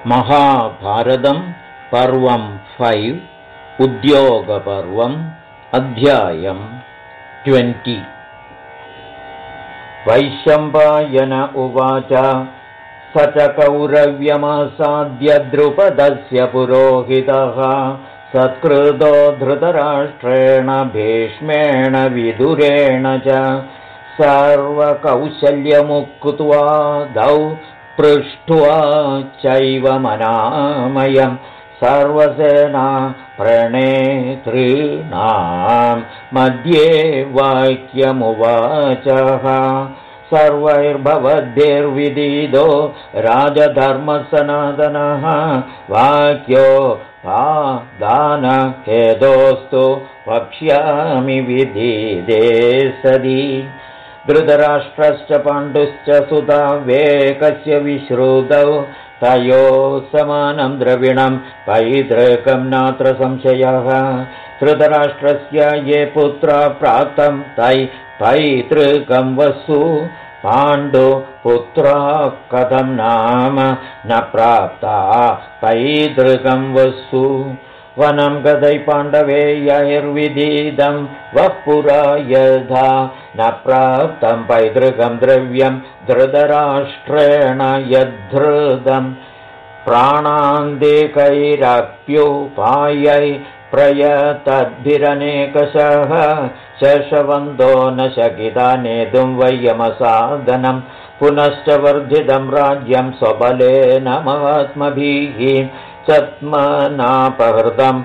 महाभारतं पर्वं 5 उद्योगपर्वम् अध्यायं 20 वैशम्पायन उवाच स च कौरव्यमासाद्य द्रुपदस्य पुरोहितः सत्कृतो धृतराष्ट्रेण भीष्मेण विदुरेण च सर्वकौशल्यमुक्त्वा दौ पृष्ट्वा चैव मनामयं सर्वसेना प्रणेतॄणां मध्ये वाक्यमुवाचः सर्वैर्भवद्भिर्विदितो राजधर्मसनातनः वाक्यो दानहेतोस्तु वक्ष्यामि विदिते सदि धृतराष्ट्रश्च पाण्डुश्च सुता वेकस्य विश्रुतौ तयोः समानं द्रविणं पैतृकं नात्र संशयः धृतराष्ट्रस्य ये पुत्रा प्राप्तं तै पैतृकं वसु पाण्डुपुत्रा कथं नाम न प्राप्ता पैतृकं वसु वनं गदै पाण्डवे यैर्विदितं वः पुरा यथा न प्राप्तं पैतृकं द्रव्यं धृतराष्ट्रेण यद्धृतं प्राणान्तिकैरप्युपायै प्रयतद्भिरनेकशः शशवन्तो न शकिता नेतुं वयमसाधनं पुनश्च वर्धितं राज्यं स्वबलेन महात्मभिः चत्मनापहृतं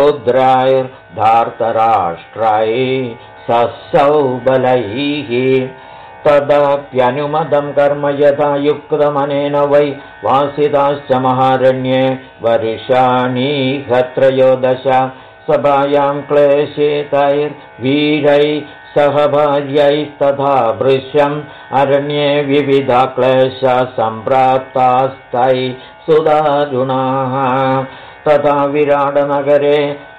क्षुद्रैर्धार्तराष्ट्रैः ससौबलैः तदप्यनुमतं कर्म यथा युक्तमनेन वै वासिताश्च महारण्ये वर्षाणि त्रयोदश सभायां क्लेशितैर्वीरैः सह भार्यैस्तथा भृशम् अरण्ये विविधा क्लेशा सम्प्राप्तास्तैः सुदारुणाः तथा विराटनगरे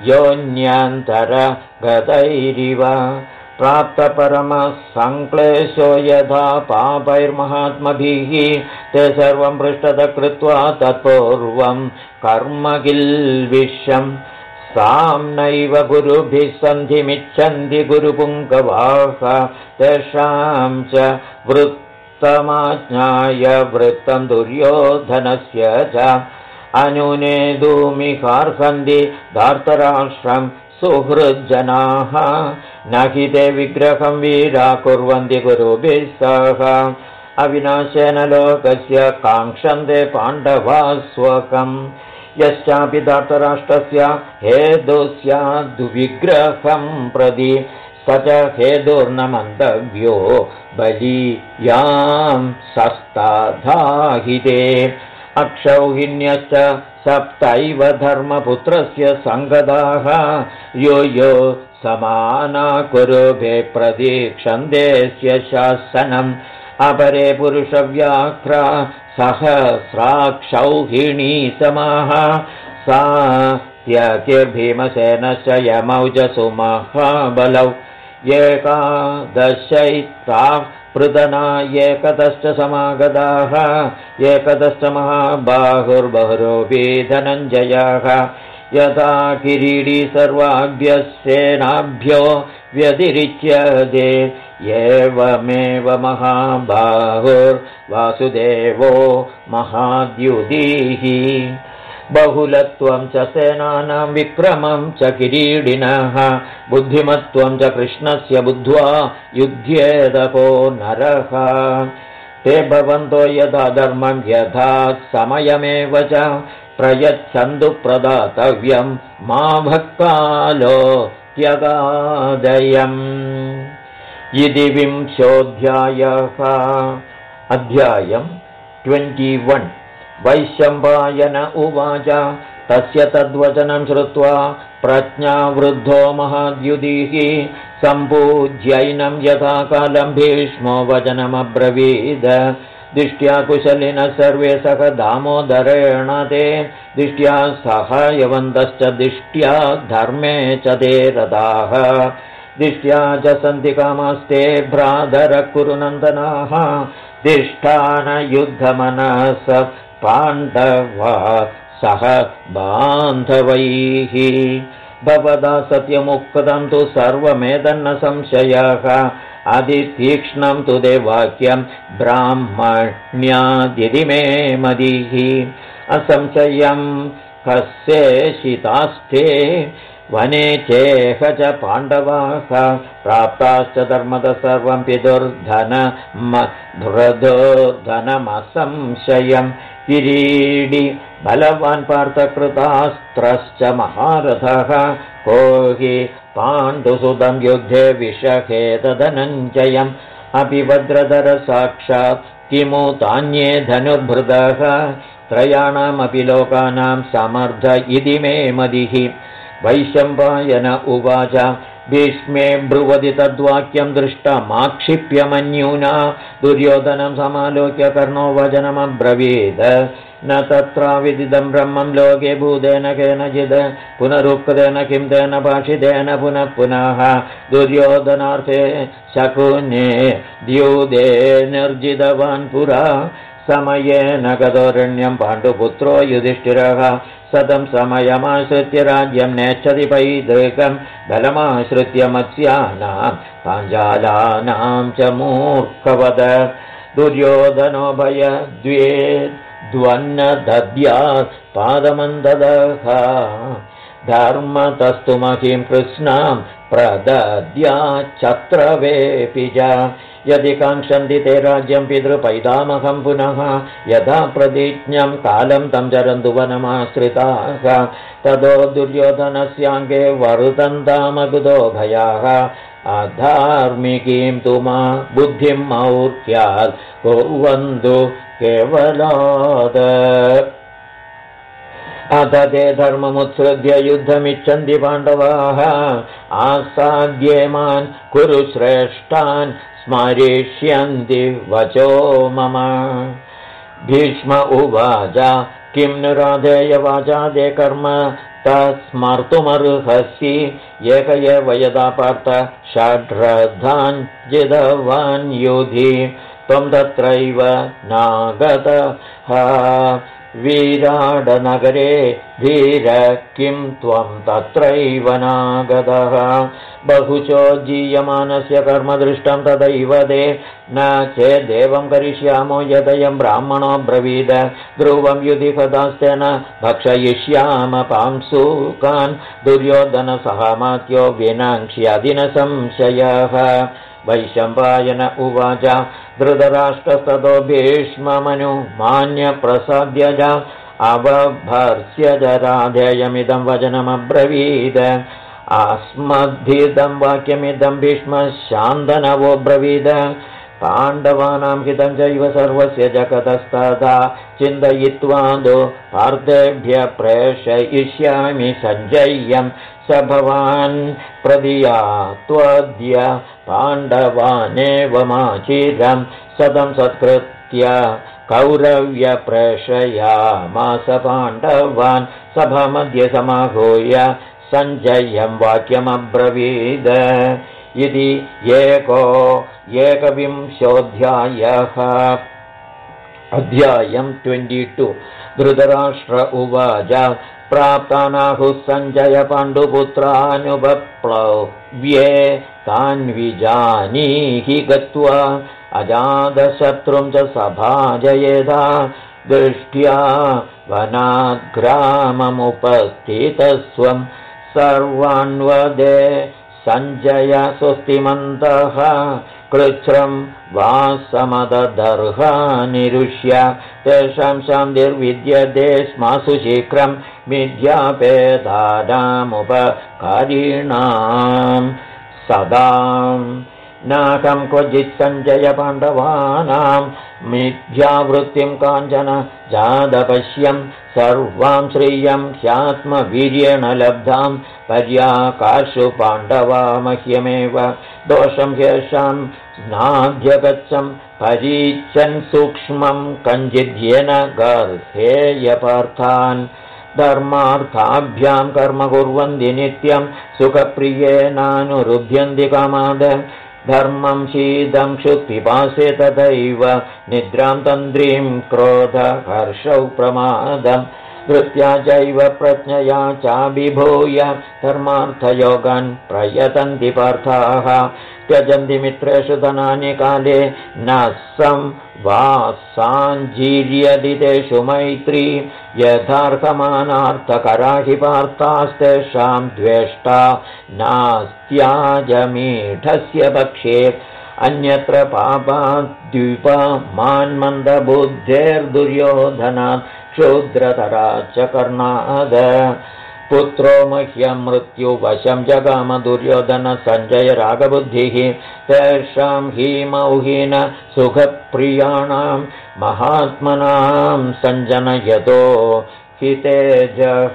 योऽन्यन्तरगतैरिव प्राप्तपरमः संक्लेशो यथा पापैर्महात्मभिः ते सर्वं पृष्ठतः कृत्वा तत्पूर्वं कर्म किल्बिषम् सां नैव गुरुभिः सन्धिमिच्छन्ति गुरुपुङ्गवाः तेषां च वृत्तमाज्ञाय वृत्तं दुर्योधनस्य च अनुनेदुमिहार्हन्ति धार्तराष्ट्रं सुहृज्जनाः न हि ते विग्रहं वीरा कुर्वन्ति गुरुभिः सह अविनाशेन लोकस्य काङ्क्षन्ते पाण्डवाः स्वकम् यश्चापि धार्तराष्ट्रस्य हेतुस्याद्विग्रहं प्रति स च हेतुर्न मन्तव्यो बलीयां सस्ताधाहिते अक्षौहिण्यश्च सप्तैव धर्मपुत्रस्य सङ्गताः यो समाना कुरुभे प्रतीक्षन्तेस्य शासनम् अपरे पुरुषव्याघ्रा सहस्राक्षौहिणी समाः सा त्यकिर्भीमसेनश्च यमौजसु महाबलौ एकादशैताः पृतना एकदश्च समागताः एकदश्च महाबाहुर्बहुरोऽपि धनञ्जयः यथा किरीटी सर्वाभ्यः सेनाभ्यो व्यतिरिच्यते एवमेव महाबाहुर्वासुदेवो महाद्युतिः बहुलत्वं च सेनानां विक्रमं च किरीटिनः बुद्धिमत्वं च कृष्णस्य बुद्ध्वा युध्येदको नरः ते भवन्तो यथा धर्मं यथा समयमेव च प्रयच्छन्तु प्रदातव्यं मा भक्कालो त्यगादयम् इति 20 अध्यायं 21 वैशम्पायन उवाच तस्य तद्वचनं श्रुत्वा प्रज्ञावृद्धो महाद्युतिः सम्पूज्यैनं यथा कालं भीष्मो वचनमब्रवीद दिष्ट्या कुशलिनः सर्वे सह दामोदरेण ते दिष्ट्या सहायवन्तश्च दिष्ट्या धर्मे च ते रताः दिष्ट्या च सन्ति कामास्ते भ्रातरः कुरुनन्दनाः दिष्ठानयुद्धमनः पाण्डवा सह बान्धवैः भवदा सत्यमुक्तं तु सर्वमेतन्न संशयः अतितीक्ष्णं तु ते वाक्यं ब्राह्मण्यादिति मे मदिः असंशयं कस्येषितास्ते वने चेह च पाण्डवाः प्राप्ताश्च धर्मतः सर्वं पितुर्धनमसंशयं किरीडी बलवान् पार्थकृतास्त्रश्च महारथः को हि पाण्डुसुतं युद्धे विषखेतधनञ्जयम् अपि वज्रधर साक्षात् किमु तान्ये धनुर्भृतः त्रयाणामपि लोकानां समर्थ इति मे मदिः वैशम्पायन उवाच भीष्मे ब्रुवति तद्वाक्यं दृष्टमाक्षिप्यमन्यूना दुर्योधनं समालोक्य कर्णो वचनमब्रवीत् न तत्राविदितं ब्रह्मं लोके भूतेन केनचित् पुनरुक्तेन किं तेन भाषितेन पुनः पुनः दुर्योधनार्थे शकुने द्यूते निर्जितवान् पुरा समयेन गतोरण्यं पाण्डुपुत्रो युधिष्ठिरः सतं समयमाश्रित्य राज्यं नेच्छति पैतृकं बलमाश्रित्य मत्स्यानां पाञ्चालानां च मूर्खवद दुर्योधनो भयद्वेद्वन्न दद्यात् पादमन्ददः धर्मतस्तु महीं कृष्णां प्रदद्याच्चत्रवेऽपि च यदि काङ्क्षन्ति ते राज्यं पितृपैतामहं पुनः यथा प्रतिज्ञं कालं तं चरन्तु वनमाश्रिताः ततो दुर्योधनस्याङ्गे वरुतन्तामकुतो भयाः अधार्मिकीं तु मा बुद्धिं मौर्ख्यात् कुर्वन्तु केवलात् अथ ते धर्ममुत्सृज्य युद्धमिच्छन्ति पाण्डवाः आसाद्येमान् कुरु श्रेष्ठान् स्मरिष्यन्ति वचो मम भीष्म उवाच किं नु राधेय वाचा ते कर्म तस्मर्तुमर्हसि एक एव यदा पार्थ षड्रथान् जितवान् युधि त्वं तत्रैव नागतः वीराडनगरे धीर किं त्वं तत्रैव नागतः बहुशो जीयमानस्य कर्म दृष्टं तदैव ते न चेदेवं करिष्यामो यदयं ब्राह्मणो ब्रवीद ध्रुवं युधि कदास्तेन भक्षयिष्याम पांसुकान् दुर्योधनसहमात्यो विनाक्ष्यादि न संशयः वैशम्पायन उवाच धृतराष्ट्रस्ततो भीष्ममनुमान्य प्रसाद्यज अवभर्स्य च राधेयमिदं वचनमब्रवीद अस्मद्धिदं वाक्यमिदं भीष्मशान्तनवो ब्रवीद पाण्डवानां हितं चैव सर्वस्य जगतस्तथा चिन्तयित्वा दो पार्थेभ्य प्रेषयिष्यामि सञ्जय्यं स भवान् प्रदियात्वद्य पाण्डवानेव माचिरं सतं सत्कृत्य कौरव्य प्रेषयामास पाण्डवान् सभामध्ये समाहूय सञ्जयं वाक्यमब्रवीद इति एकविंशोऽध्यायः अध्यायं 22 धृतराष्ट्र उवाच प्राप्तानाहुः सञ्जय पाण्डुपुत्रानुपप्लव्ये तान्विजानीहि गत्वा अजातशत्रुं च सभाजयेदा दृष्ट्या वनाद्ग्राममुपस्थितस्वं सर्वान्वदे सञ्जय स्वस्तिमन्तः कृच्छ्रं वासमददर्हानिरुष्य तेषां शान्तिर्विद्यते स्मासु शीघ्रं मिथ्यापेदानामुपकारिणां सदां नाकं क्वचित् सञ्जय पाण्डवानां मिथ्यावृत्तिं काञ्चन जातपश्यं सर्वां श्रियं ह्यात्मवीर्येण लब्धां पर्याकाशु पाण्डवा मह्यमेव दोषं ह्येषां नाध्यगच्छं परीच्छन् सूक्ष्मं कञ्चिद्येन गर्हेयपार्थान् धर्मार्थाभ्यां कर्म कुर्वन्ति नित्यं सुखप्रियेनानुरुध्यन्ति कामाद धर्मं शीतं क्षुत्पिपासे तथैव निद्रां तन्द्रीं क्रोधहर्षौ प्रमादम् धृत्या चैव प्रज्ञया चाभिभूय धर्मार्थयोगान् प्रयतन्ति पार्थाः त्यजन्ति मित्रेषु धनानि काले न संवासाञ्जीर्यति तेषु मैत्री यथार्थमानार्थकरा हि पार्थास्तेषां द्वेष्टा नास्त्याजमीढस्य पक्षे अन्यत्र पापाद्विपमान्मन्दबुद्धेर्दुर्योधनात् क्षुद्रतरा च कर्णाद पुत्रो मह्यं मृत्युवशं जगाम दुर्योधन सञ्जय रागबुद्धिः तेषां हीमौहीन सुखप्रियाणां महात्मनां सञ्जनयतो हि तेजः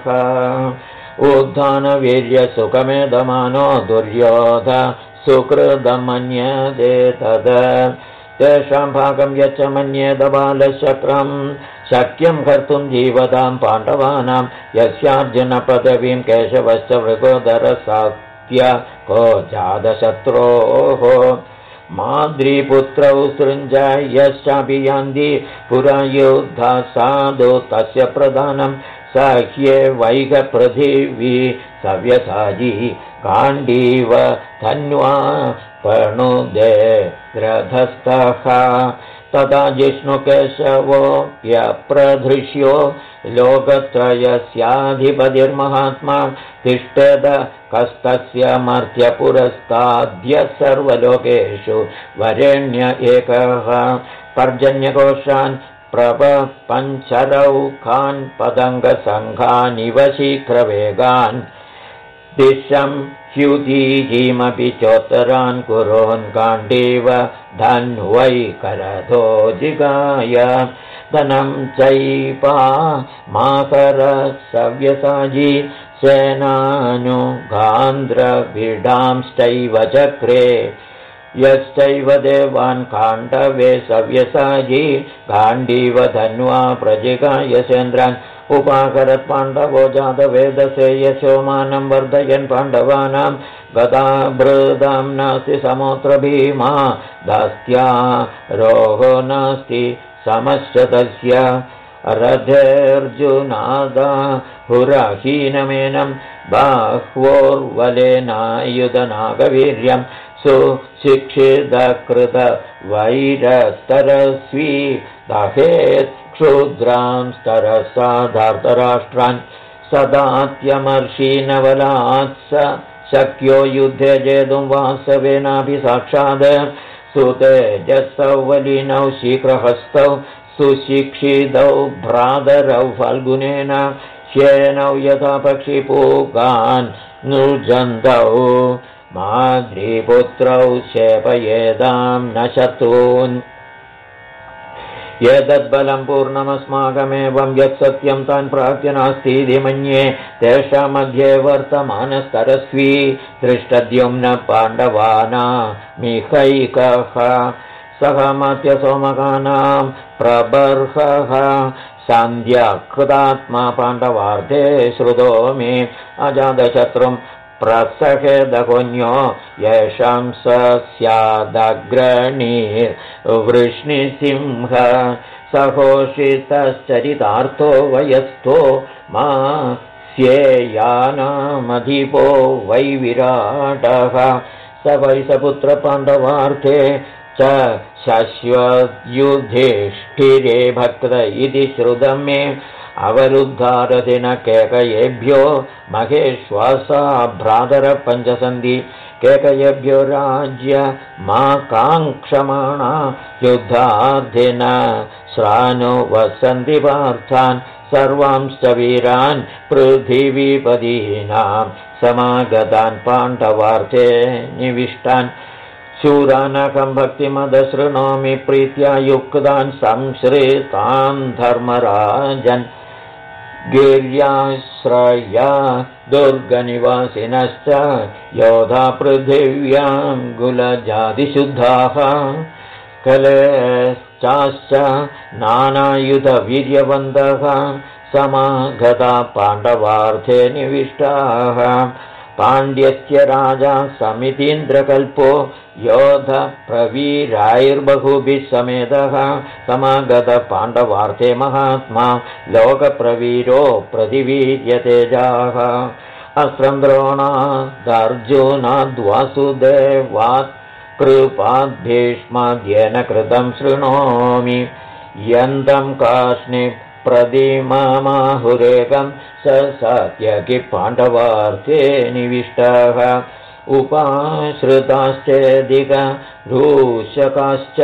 उद्धानवीर्यसुखमेधमानो दुर्योध सुकृतमन्यते तद तेषां भागं यच्च मन्येद बालशक्रं शक्यं कर्तुं जीवतां पाण्डवानां यस्यार्जुनपदवीं केशवश्च मृगोदरसात्य को जातशत्रोः माद्रीपुत्रौ सृञ्जयश्चापि यान्ति पुरा योद्धा साधु तस्य प्रधानं सह्ये वैगपृथिवी सव्यसाजी गाण्डीव धन्वा पणुदे ग्रधस्तः तदा जिष्णुकेशवोऽप्यप्रधृष्यो लोकत्रयस्याधिपतिर्महात्मा तिष्ठेद कस्तस्य मर्त्यपुरस्ताद्य सर्वलोकेषु वरेण्य एकः पर्जन्यकोशान् प्रपञ्चरौखान् पतङ्गसङ्घानिव शीघ्रवेगान् दिशं ह्युदीहीमपि चोत्तरान् कुरोन् गाण्डीव धन्वै करतो जिगाय धनं चैपा माकरसव्यसाजी सेनानुगान्ध्रभिडांश्चैव चक्रे यश्चैव देवान् काण्डवे सव्यसाजी गाण्डीव धन्वा प्रजिगाय सेन्द्रान् उपाकरत् पाण्डवो जातवेदसे यशोमानं वर्धयन् पाण्डवानां गदाभृदां नास्ति समोऽत्र भीमा दास्त्या रोहो नास्ति समश्च तस्य रथेऽर्जुनादा हुरहीनमेनं बाह्वोर्वलेनायुधनागवीर्यं सुशिक्षितकृतवैरस्तरस्वी दहेत् क्षुद्रां स्तरसाधार्तराष्ट्रान् सदात्यमर्षीनवलात्स शक्यो युद्धे जेतुं वासवेनाभिसाक्षात् सुतेजसौ वलिनौ शीघ्रहस्तौ सुशिक्षितौ भ्रातरौ फाल्गुनेन श्येनौ यथा पक्षिपूगान् नृजन्तौ माद्रीपुत्रौ शेपयेदां न शत्रून् एतद्बलं पूर्णमस्माकमेवं यत्सत्यं तान् प्राप्य नास्तीति मन्ये तेषां मध्ये वर्तमानस्तरस्वी दृष्टद्युम्न पाण्डवानामिहैकः सह मत्यसोमकानां प्रबर्हः सन्ध्याकृतात्मा पाण्डवार्थे श्रुतो मे अजातशत्रुं प्रसहेदकोऽन्यो येषां स स्यादग्रणीर्वृष्णिसिंह सघोषितश्चरितार्थो वयस्थो मा स्येयानामधिपो वै विराटः स वै सपुत्रपाण्डवार्थे च शश्वयुधिष्ठिरे भक्त इति श्रुतं मे अवरुद्धारथिन केकयेभ्यो महेश्वासा भ्रातर पञ्चसन्ति केकयेभ्यो राज्य मा काङ्क्षमाणा युद्धार्थिन श्रानो वसन्ति पार्थान् सर्वांश्च वीरान् पृथिवीपदीनां समागतान् पाण्डवार्थे निविष्टान् शूरानकं भक्तिमदशृणोमि प्रीत्या युक्तान् संश्रितान् धर्मराजन् गिर्याश्रया दुर्गनिवासिनश्च योधा पृथिव्यां गुलजातिशुद्धाः कलेश्चाश्च नानायुधवीर्यवन्तः समागता पाण्डवार्थे निविष्टाः पाण्ड्यस्य राजा समितीन्द्रकल्पो योधप्रवीराैर्बहुभिः समेतः समागतपाण्डवार्थे महात्मा लोकप्रवीरो प्रतिवीर्यतेजाः अस्त्रं द्रोणादर्जुनाद्वासुदेवात् कृपाद्भीष्माद्येन कृतं शृणोमि यन्तं काष्णिप्रतिमाहुरेकं स सात्यकि पाण्डवार्थे निविष्टः उपाश्रिताश्चेदिकरूषकाश्च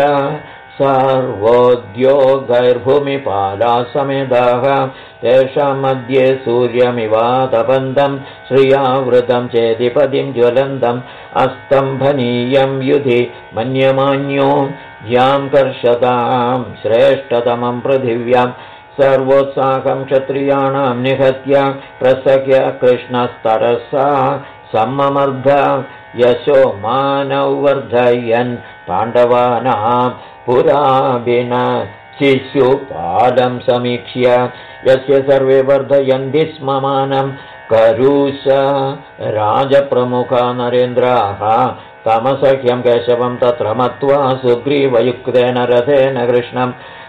सर्वोद्योगैर्भूमिपाला समेदाः तेषां मध्ये सूर्यमिवातपन्दं श्रियावृतं चेदिपदिं ज्वलन्तम् अस्तम्भनीयं युधि मन्यमान्यो यां कर्षतां श्रेष्ठतमं पृथिव्यां सर्वोत्साहं क्षत्रियाणां निहत्य प्रसह्य कृष्णस्तरसा सम्मर्ध यशो मानौ वर्धयन् पाण्डवानां पुराभिन शिशुपालं समीक्ष्य यस्य सर्वे वर्धयन्ति स्म मानं करुष राजप्रमुखा नरेन्द्राः तमसह्यं केशवं तत्र मत्वा सुग्रीवयुक्तेन रथेन कृष्णं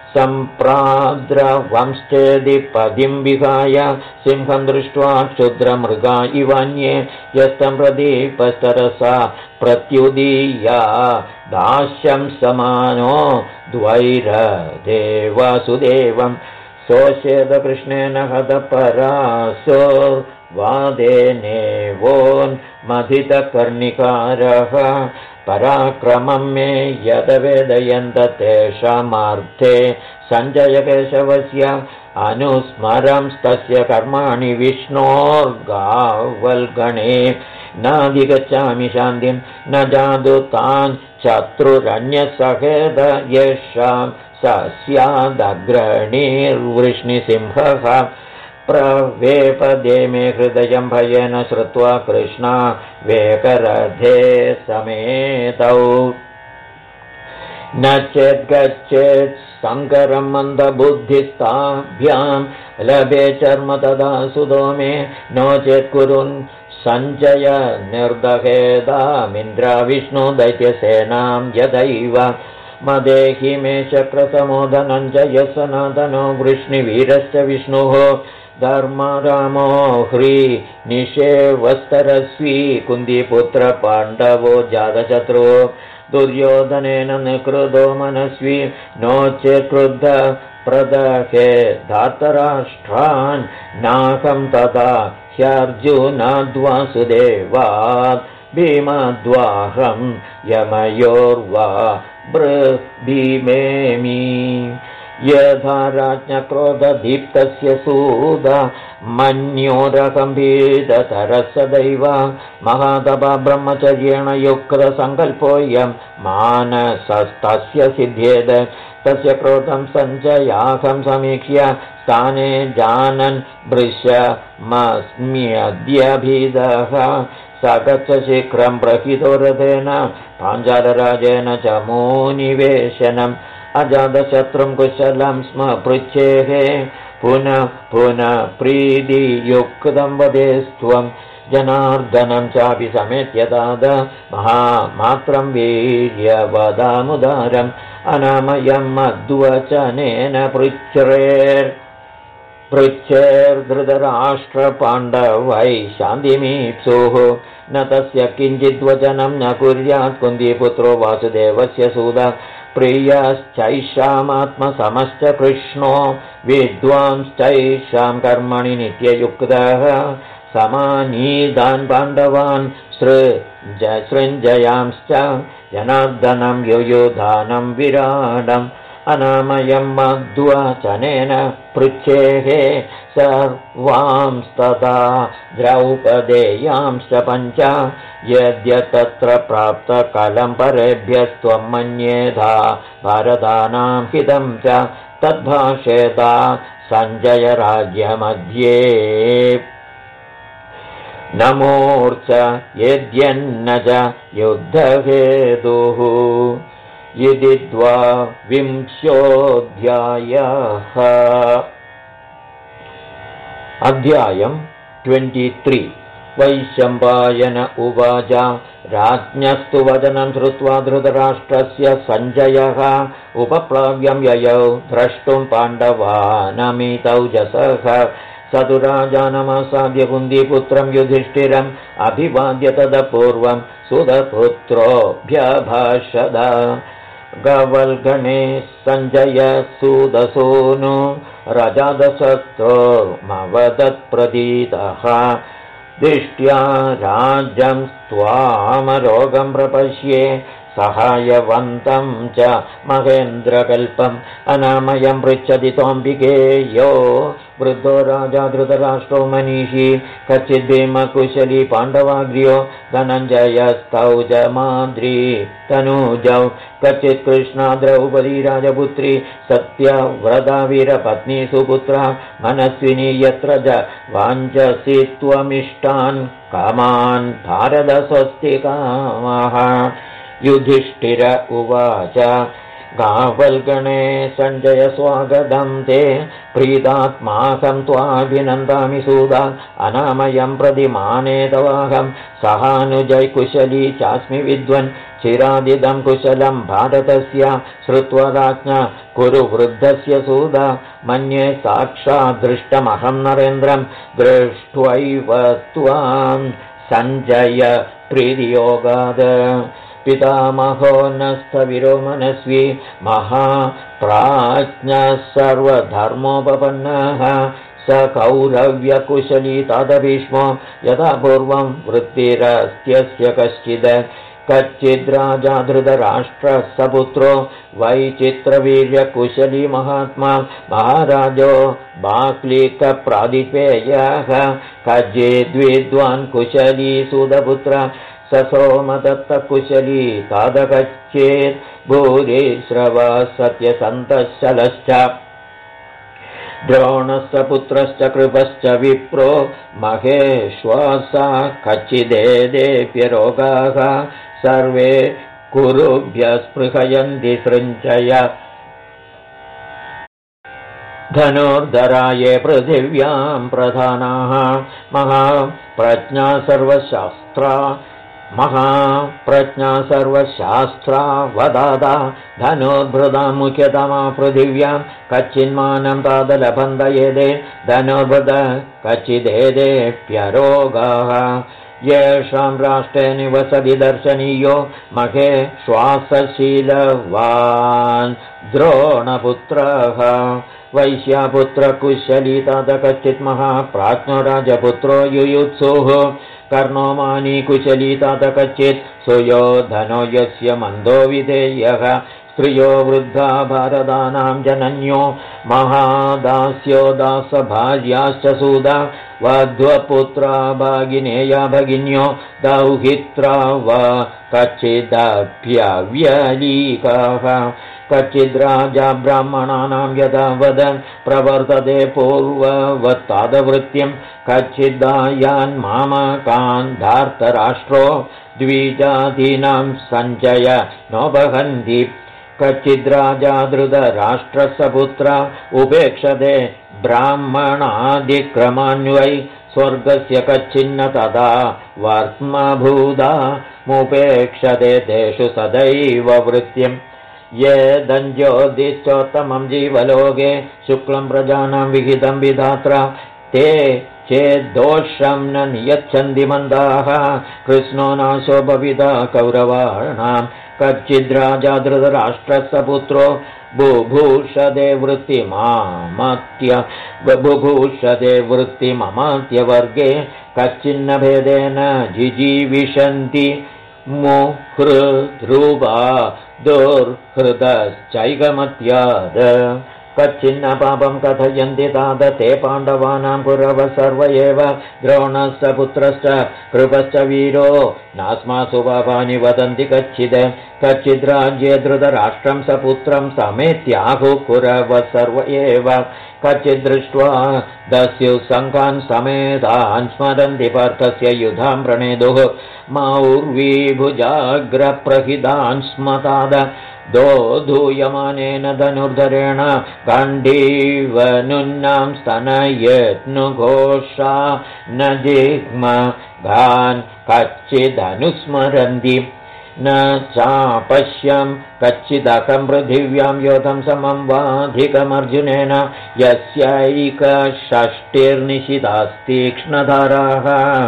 सम्प्राद्रवंश्चेदि पदिं विहाय सिंहं दृष्ट्वा क्षुद्रमृगा इवान्ये यस्तं प्रदीपस्तरसा प्रत्युदीया दास्यं समानो द्वैरदेवासुदेवं सोऽशेदकृष्णेन हतपरासोर्वादेनेवोन्मथितकर्णिकारः पराक्रमं मे यदवेदयन्त तेषामार्थे सञ्जय केशवस्य अनुस्मरंस्तस्य कर्माणि विष्णोर्गावल्गणे नाधिगच्छामि शान्तिं न जादु तान् शत्रुरन्यसहेद येषां सस्यादग्रणीर्वृष्णिसिंहः प्रवेपदे मे हृदयं भयेन श्रुत्वा कृष्णा वेकरथे समेतौ न चेद्गच्छेत् शङ्करं मन्दबुद्धिस्ताभ्यां लभे चर्म तदा सुदो मे नो चेत् कुरुन् सञ्जय निर्दहेदामिन्द्रा विष्णु दैत्यसेनां यदैव मदेहि मे चक्रसमोदनं च यः सनातनो वृष्णिवीरश्च विष्णुः धर्मरामो ह्रीनिषेवस्तरस्वी कुन्तीपुत्र पाण्डवो जातशत्रो दुर्योधनेन निकृतो मनस्वी नो चेत् क्रुद्ध प्रदहे धार्तराष्ट्रान् नाकं तथा ह्यर्जुनाद्वासुदेवात् भीमाद्वाहं यमयोर्वा भीमेमि यथा राज्ञक्रोधदीप्तस्य सूद मन्योरकम्भीततरसदैव महातपा ब्रह्मचर्येण युक्तसङ्कल्पोऽयं मानसस्तस्य सिद्ध्येद तस्य क्रोधं सञ्चयाहं समीक्ष्य स्थाने जानन् भृशमस्म्यद्यभिदः स गच्छ शीघ्रं प्रहितो रथेन पाञ्चालराजेन च मोनिवेशनम् अजातशत्रुं कुशलं स्म पृच्छेः पुनः पुनः प्रीतियुक्तं वदेस्त्वं जनार्दनं चापि समेत्य दाद महामात्रं वीर्यवदामुदारम् अनामयं मद्वचनेन पृच्छेर्धृतराष्ट्रपाण्डवै शान्तिमीप्सुः न तस्य किञ्चिद्वचनं न कुर्यात् कुन्तीपुत्रो वासुदेवस्य सूद प्रियश्चैषामात्मसमश्च कृष्णो विद्वांश्चैषां कर्मणि नित्ययुक्तः समानीदान् पाण्डवान् सृञ्जयांश्च जनार्दनं युयुधानं विराडम् अनामयं मद्वचनेन पृच्छेः सर्वांस्तथा द्रौपदेयांश्च पञ्च यद्य तत्र प्राप्तकलं परेभ्यस्त्वं मन्येधा भारतानां हितं च तद्भाषेता सञ्जय राज्यमध्ये नमोर्च यद्यन्न च युद्धहेतुः इति 22 अध्यायं 23 वैशम्पायन उवाच राज्ञस्तु वचनं श्रुत्वा धृतराष्ट्रस्य सञ्जयः उपप्लव्यं ययौ द्रष्टुं पाण्डवानमितौजसः स तु राजानमसाद्य कुन्तीपुत्रं युधिष्ठिरम् अभिवाद्य तदपूर्वं सुतपुत्रोऽभ्यभाषद गवल्गणे सञ्जय सुदसूनु रजादशक्तो मवदत्प्रतीतः दिष्ट्या राज्यं त्वामरोगं प्रपश्ये सहायवन्तं च महेन्द्रकल्पम् अनामयं पृच्छति त्वम्बिकेयो वृद्धो राजा धृतराष्ट्रो मनीषी कच्चिद् भीमकुशली पाण्डवाग्र्यो धनञ्जयस्तौजमाद्री तनूजौ कच्चित् कृष्णा द्रौपदी राजपुत्री सत्यव्रता वीरपत्नी सुपुत्रा मनस्विनी यत्र च वाञ्छसि त्वमिष्टान् कामान् भारतस्वस्तिकामः युधिष्ठिर उवाच गावल्गणे सञ्जय स्वागतं ते प्रीतात्माकं त्वाभिनन्दामि सूदा अनामयं प्रतिमाने तवाहं सहानुजै कुशली चास्मि विद्वन् चिरादिदं कुशलं भारतस्य श्रुत्वा राज्ञा कुरु वृद्धस्य सूदा मन्ये साक्षादृष्टमहं नरेन्द्रं दृष्ट्वैव त्वां सञ्जय प्रीतियोगाद पितामहो नस्तविरो मनस्वी महाप्राज्ञः सर्वधर्मोपपन्नः स कौरव्यकुशली तदभीष्मो यथा पूर्वं वृत्तिरस्त्यस्य कच्चिद्राजा धृतराष्ट्रः सपुत्रो वैचित्रवीर्यकुशली महात्मा महाराजो बाक्लीकप्रादिपेयः कच्चिद्विद्वान् कुशली सुदपुत्र सोमदत्तकुशली तादकच्चेत् भूरिश्रवा सत्यसन्तश्चलश्च द्रोणस्य पुत्रश्च कृपश्च विप्रो महेश्वासा कच्चिदेदेप्यरोगाः सर्वे कुरुभ्यः स्पृहयन्ति सृञ्चय धनुर्धराये पृथिव्यां प्रधानाः महाप्रज्ञा सर्वशास्त्रा वदादा धनुर्भृदा मुख्यतमा पृथिव्यां कच्चिन्मानं तादलभन्दयेदे धनुर्भृद कच्चिदेदेप्यरोगाः येषां राष्ट्रे निवसति दर्शनीयो महे श्वासशीलवान् द्रोणपुत्रः वैश्यापुत्रकुशली तद कच्चित् महाप्राज्ञो राजपुत्रो युयुत्सुः कर्णोमानी कुशली तद कच्चित् सुयोधनो यस्य मन्दो विधेयः स्त्रियो वृद्धा भारतानां जनन्यो महादास्यो दासभार्याश्च सूदा वध्वपुत्रा भागिनेया भगिन्यो दौहित्रा वा कच्चिदप्यव्यलीकाः कच्चिद्राजा ब्राह्मणानां यदा वदन् प्रवर्तते पूर्ववत्तादवृत्तिं कच्चिद्दायान् मामकान् धार्तराष्ट्रो द्विजातीनां सञ्चय नोपहन्ति कच्चिद्राजा धृतराष्ट्रसपुत्रा उपेक्षते ब्राह्मणादिक्रमान्वै स्वर्गस्य कच्चिन्न तदा वर्त्मभूदा मुपेक्षते तेषु सदैव वृत्तिम् ये दञ्ज्योतिश्चोत्तमं जीवलोके शुक्लं प्रजानां विहितं विधात्रा ते चेद्दोषं न नियच्छन्ति मन्दाः कृष्णो नाशो भविता कौरवाणां कच्चिद्राजा धृतराष्ट्रसपुत्रो बुभूषदे वृत्तिममात्यवर्गे कच्चिन्न भेदेन जिजीविषन्ति मुहृद्रूपा दुर्हृदश्चैकमत्याद कच्चिन्न पापं कथयन्ति तात ते पाण्डवानां कुरवः सर्व एव द्रोणस्य पुत्रश्च कृपश्च वीरो नास्मासु पापानि वदन्ति कच्चिद्राज्ये धृतराष्ट्रं सपुत्रं समेत्याहुः कुरवः सर्व एव कच्चिद्दृष्ट्वा दस्युः सङ्घान् समेतान् स्मरन्ति पार्थस्य युधां प्रणेदुः मौर्वीभुजाग्रप्रहितान् स्मताद दोधूयमानेन धनुर्धरेण गाण्डीवनुन्नां स्तनयेत्नुघोषा न जिह्मगान् कच्चिदनुस्मरन्ति न चापश्यं कच्चिदकं पृथिव्यां योधं समं वाधिकमर्जुनेन यस्यैकषष्टिर्निशितास्तीक्ष्णधराः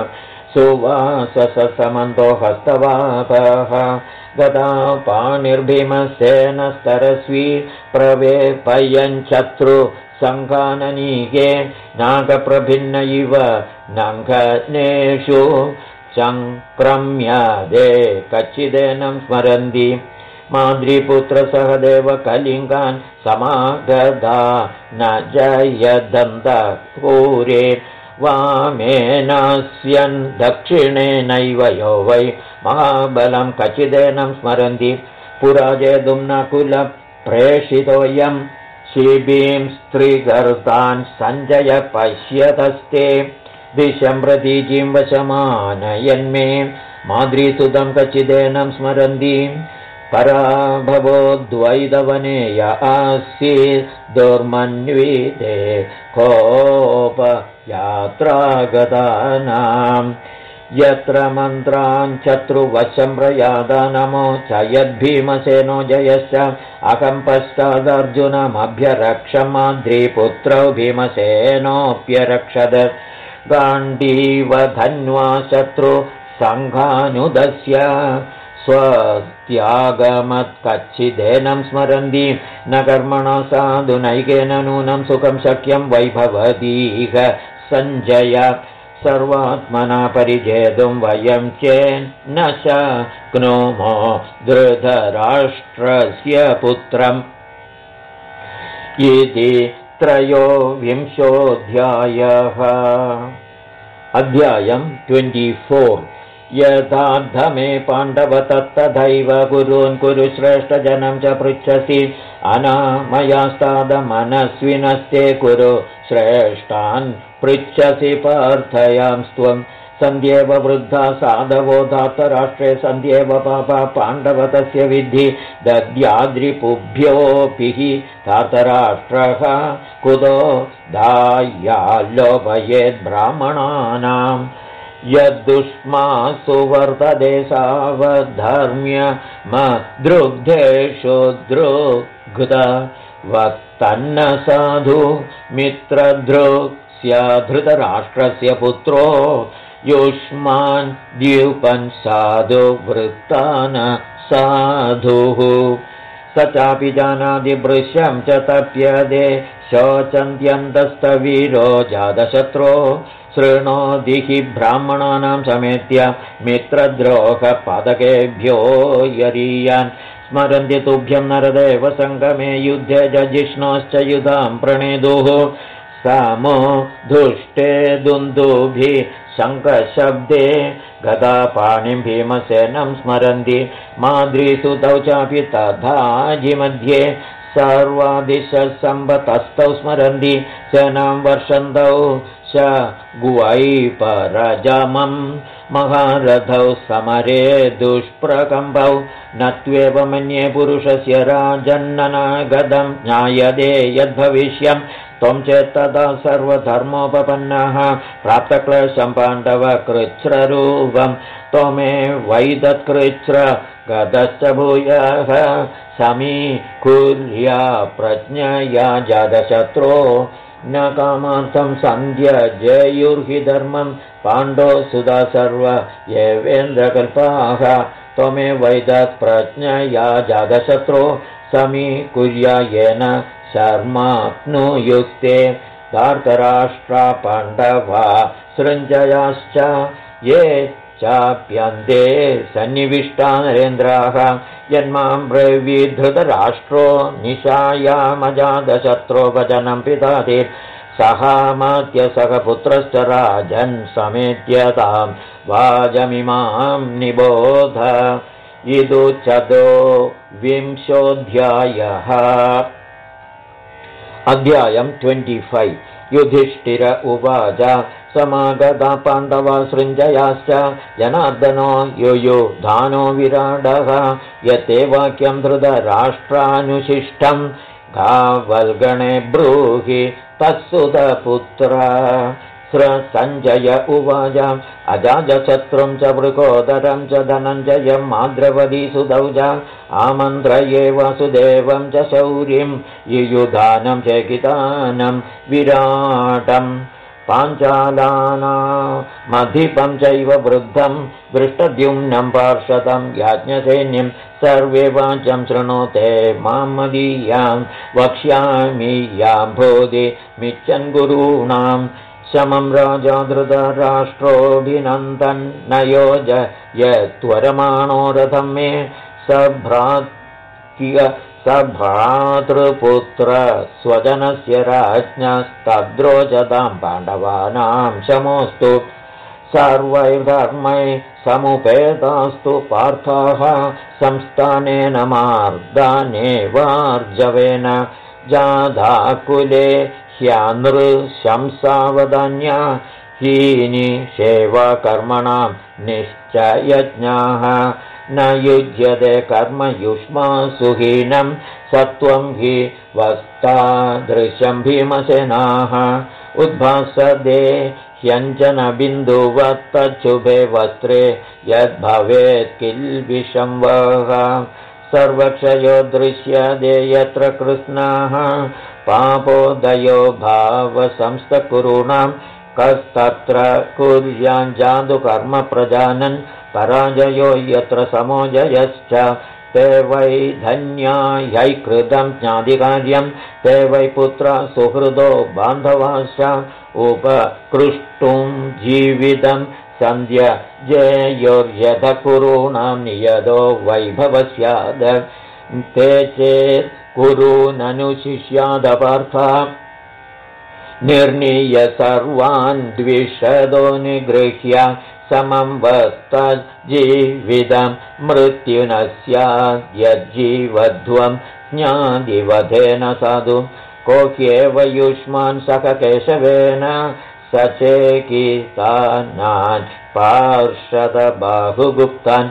सुवाससमन्तो हस्तवापः गदा पाणिर्भीमसेनस्तरस्वी प्रवेपयञ्चत्रु सङ्घाननीके नागप्रभिन्न इव नङ्घनेषु चङ्क्रम्यदे कच्चिदेनं स्मरन्ति माद्रीपुत्रसहदेव कलिङ्गान् समागधा न जयदन्तपूरे वामेनास्यन् दक्षिणेनैव यो वै महाबलं कचिदेनं स्मरन्ति पुरा जेतुं नकुलप्रेषितोऽयं शिबीं स्त्रीगर्तान् सञ्जय पश्यतस्ते दिशं प्रतीचीं वशमानयन्मे माद्रीसुतं कचिदेनं स्मरन्ति पराभवो द्वैतवने य आसीत् दुर्मन्विते कोपयात्रागतानां यत्र मन्त्रान् शत्रुवशं प्रयादा नमो च यद्भीमसेनो जयश्च अहं पश्चादर्जुनमभ्यरक्षं माद्रीपुत्रौ भीमसेनोऽप्यरक्षद गाण्डीवधन्वा शत्रुसङ्घानुदस्य स्वत्यागमत्कच्चिदेनं स्मरन्ति न कर्मणा साधु नैकेन नूनं सुखं शक्यं वैभवदीह सञ्जय सर्वात्मना परिजेतुं वयं चेन्न शक्नुमो धृतराष्ट्रस्य पुत्रम् इति 23 अध्यायं 24 यथाद्धमे पाण्डव तत्तथैव कुरून् कुरु श्रेष्ठजनं च पृच्छसि अनामयास्तादमनस्विनस्ते कुरु श्रेष्ठान् पृच्छसि पार्थयांस्त्वं सन्ध्येव वृद्धा साधवो धातराष्ट्रे सन्ध्येव पापा पाण्डव तस्य विद्धि दद्याद्रिपुभ्योऽपि हि धातराष्ट्रः कुतो दायाल्लोभयेद्ब्राह्मणानाम् यद्दुष्मासु वर्तते सावधर्म्यमदृग्धेषु दृग्ध वत्तन्न साधु मित्रदृक्स्याधृतराष्ट्रस्य पुत्रो युष्मान् द्यूपन् साधु वृत्तान् साधुः स चापि जानाति भृश्यं च तप्यते शोचन्त्यन्तस्तवीरो जातशत्रो शृणोति हि ब्राह्मणानां समेत्य मित्रद्रोहपदकेभ्यो यरीयान् स्मरन्ति तुभ्यं नरदेव सङ्गमे युद्धे जजिष्णोश्च युधां प्रणेदुः समो धुष्टे दुन्दुभिः शङ्खशब्दे गदापाणिं भीमसेनं स्मरन्ति माद्रीसुतौ चापि तथाजिमध्ये सर्वादिशः सम्पतस्थौ स्मरन्ति सेनां वर्षन्तौ च गुवैपरजमं महारथौ समरे दुष्प्रकम्पौ न त्वेव मन्ये पुरुषस्य राजन्ननागतं ज्ञायते यद्भविष्यं त्वं चेत्तदा सर्वधर्मोपपन्नः प्राप्तक्लेशं पाण्डवकृच्छ्ररूपं त्वमेवैतत्कृच्छ्र गतश्च भूयः समीकुर्या प्रज्ञया जातशत्रो न कामार्थं सन्ध्यजेयुर्हि धर्मं पाण्डो सुधा सर्व एवेन्द्रकल्पाः त्वमेवैतत् प्रज्ञया जातशत्रो समीकुर्या येन शर्माप्नुयुस्ते धार्तराष्ट्रा पाण्डवा सृञ्जयाश्च ये चाप्यन्ते सन्निविष्टा नरेन्द्राः यन्मां ब्रवीधृतराष्ट्रो निशायामजातशत्रो भजनं पिताति सहामात्य सह पुत्रश्च राजन् समेत्य तां वाजमिमां निबोध इदुच्यतो 20 अध्यायं 25 युधिष्ठिर उवाच समागता पाण्डवा सृञ्जयाश्च जनार्दनो युयुधानो विराडः यते वाक्यं धृतराष्ट्रानुशिष्टं गावल्गणे ब्रूहि तत्सुतपुत्र सञ्जय उवाच अजातशत्रुं च वृकोदरं च धनञ्जयं माद्रवतीसुतौ च आमन्त्रये वासुदेवं च शौर्यं युयुधानं चेकितानं विराटं पाञ्चालानामधिपं चैव वृद्धं दृष्टद्युम्नं पार्षदं याज्ञसेन्यं सर्वे वाचं शृणोते मां मदीयां वक्ष्यामि यां बोधिमिच्छन् गुरूणां समं राजा धृतराष्ट्रोऽभिनन्दन् न योजयत्वरमाणो रथं मे सभ्रातृपुत्र स्वजनस्य राज्ञस्तद्रोचतां पाण्डवानां शमोऽस्तु सर्वैर्धर्मै समुपेतास्तु पार्थाः संस्थानेन मार्गानेवार्जवेन जाधाकुले ह्यानृशंसावदान्या हीनि सेवाकर्मणां निश्चयज्ञाः न युज्यते कर्मयुष्मासु हीनं सत्वं हि वस्तादृशं भीमसेनाः उद्भासदे ह्यञ्जनबिन्दुवत्तच्छुभे वस्त्रे यद्भवेत् किल्बिषं वः सर्वक्षयो दृश्यते यत्र कृष्णाः पापोदयो भावसंस्थकुरूणां कस्तत्र कुर्याञ्जादुकर्म प्रजानन् पराजयो यत्र समोजयश्च ते वै धन्याह्यैकृतं ज्ञातिकार्यं ते वै पुत्रा सुहृदो बान्धवाश्च उपकृष्टुं जीवितं सन्ध्यजेयोर्यथकुरूणां नियतो वैभवस्याद ते चेत् कुरूननुशिष्यादपार्था निर्णीय सर्वान् द्विषदो निगृह्य समं वस्तज्जीवितं मृत्युन स्यात् यज्जीवध्वं ज्ञातिवधेन साधु को ह्येव युष्मान् सख केशवेन स चेकितानान् पार्षदबाहुगुप्तान्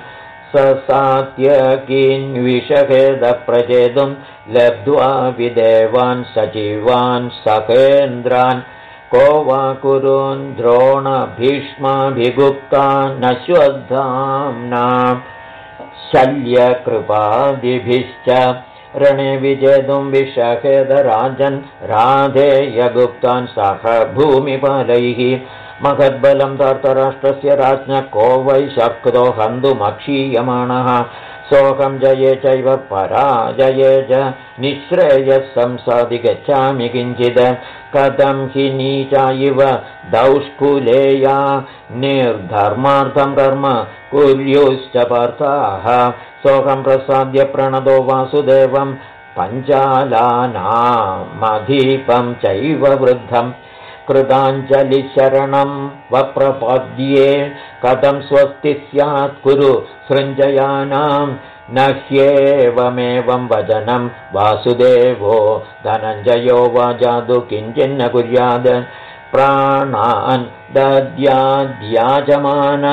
ससात्यकीन्विषभेदप्रचेतुं लब्ध्वा विदेवान् सचिवान् सखेन्द्रान् को वा कुरून् द्रोणभीष्माभिगुप्तान् नश्वद्धाम्नां शल्यकृपादिभिश्च रणे विजेतुं विषखेदराजन् राधेयगुप्तान् सह भूमिपालैः महद्बलं धर्तराष्ट्रस्य राज्ञः को वै शक्तो हन्तुमक्षीयमाणः सोऽहं जये चैव पराजये च निःश्रेयः संसादि गच्छामि किञ्चित् कथं हि नीचा इव दौष्कुलेया निर्धर्मार्थं कर्म कुर्युश्च पार्थाः सोऽहं प्रसाद्य प्रणतो वासुदेवं पञ्चालानामधिपं चैव वृद्धम् कृताञ्जलिशरणं वप्रपद्ये कथं स्वस्ति स्यात् कुरु सृञ्जयानां न ह्येवमेवं वचनं वासुदेवो धनञ्जयो वा जातु किञ्चिन्न कुर्यात् प्राणान् दद्याद्याजमान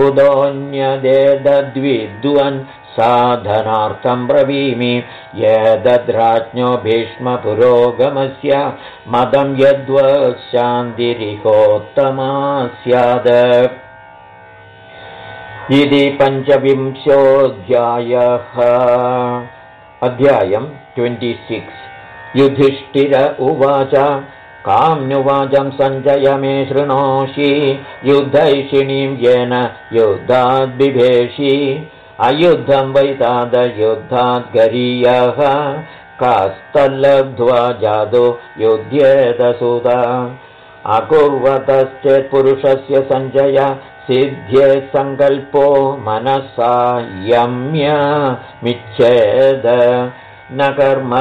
कुतोऽन्यदेदद्विद्वन् साधनार्थं ब्रवीमि यदद्राज्ञो भीष्मपुरोगमस्य मदं यद्वशान्तिरिहोत्तमा स्यात् इति 25. अध्यायं 26 युधिष्ठिर उवाच काम्नुवाचं सञ्जय मे शृणोषि युद्धैषिणीं येन युद्धाद्बिभेषि अयुद्धं वैतादयुद्धात् गरीयः कास्तल्लब्ध्वा जादो युध्येतसुत अकुर्वतश्चेत् पुरुषस्य सञ्जय सिद्ध्ये सङ्कल्पो मनसा यम्यमिच्छेद न कर्म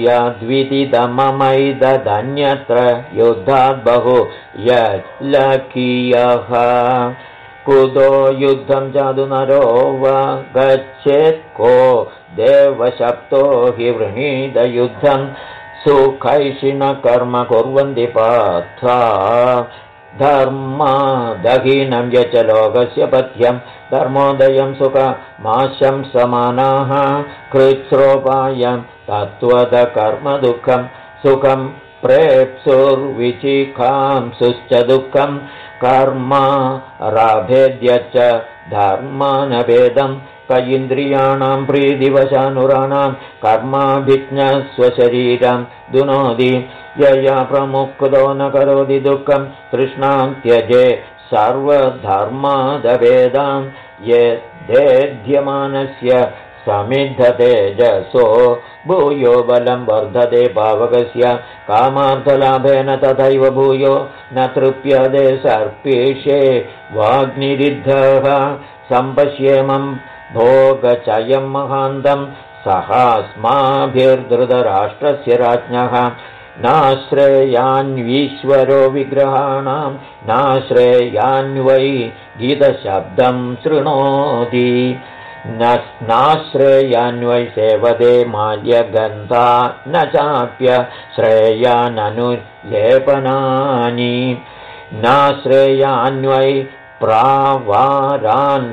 कुर्याद्विदितममैदन्यत्र युद्धात् बहु यल्लकीयः कुतो युद्धं जादु नरो वा गच्छेत् को देवशप्तो हि वृणीत युद्धं सुखैषिण कर्म कुर्वन्ति पार्था धर्मादहीनं यच लोकस्य पथ्यं धर्मोदयं सुखमाशं समानाः कृच्छ्रोपायं तत्त्वदकर्मदुःखं सुखं प्रेप्सुर्विचिखांसुश्च दुःखं कर्माराभेद्य च धर्मानभेदं क इन्द्रियाणां प्रीतिवशानुराणां कर्माभिज्ञस्वशरीरं दुनोति यया प्रमुक्तो न करोति दुःखं तृष्णां त्यजे सर्वधर्मादभेदां यदेध्यमानस्य समिद्धतेजसो भूयो बलं वर्धते पावकस्य कामार्थलाभेन तथैव भूयो न तृप्यते सर्पेशे वाग्निरिद्धः सम्पश्येमं भोगचयं महान्तं सहास्माभिर्धृतराष्ट्रस्य राज्ञः नाश्रेयान्वीश्वरो विग्रहाणां नाश्रेयान्वै गीतशब्दं शृणोति नाश्रेयान्वै सेवदे माल्यगन्धा न चाप्य श्रेयाननुलेपनानि नाश्रेयान्वै प्रावारान्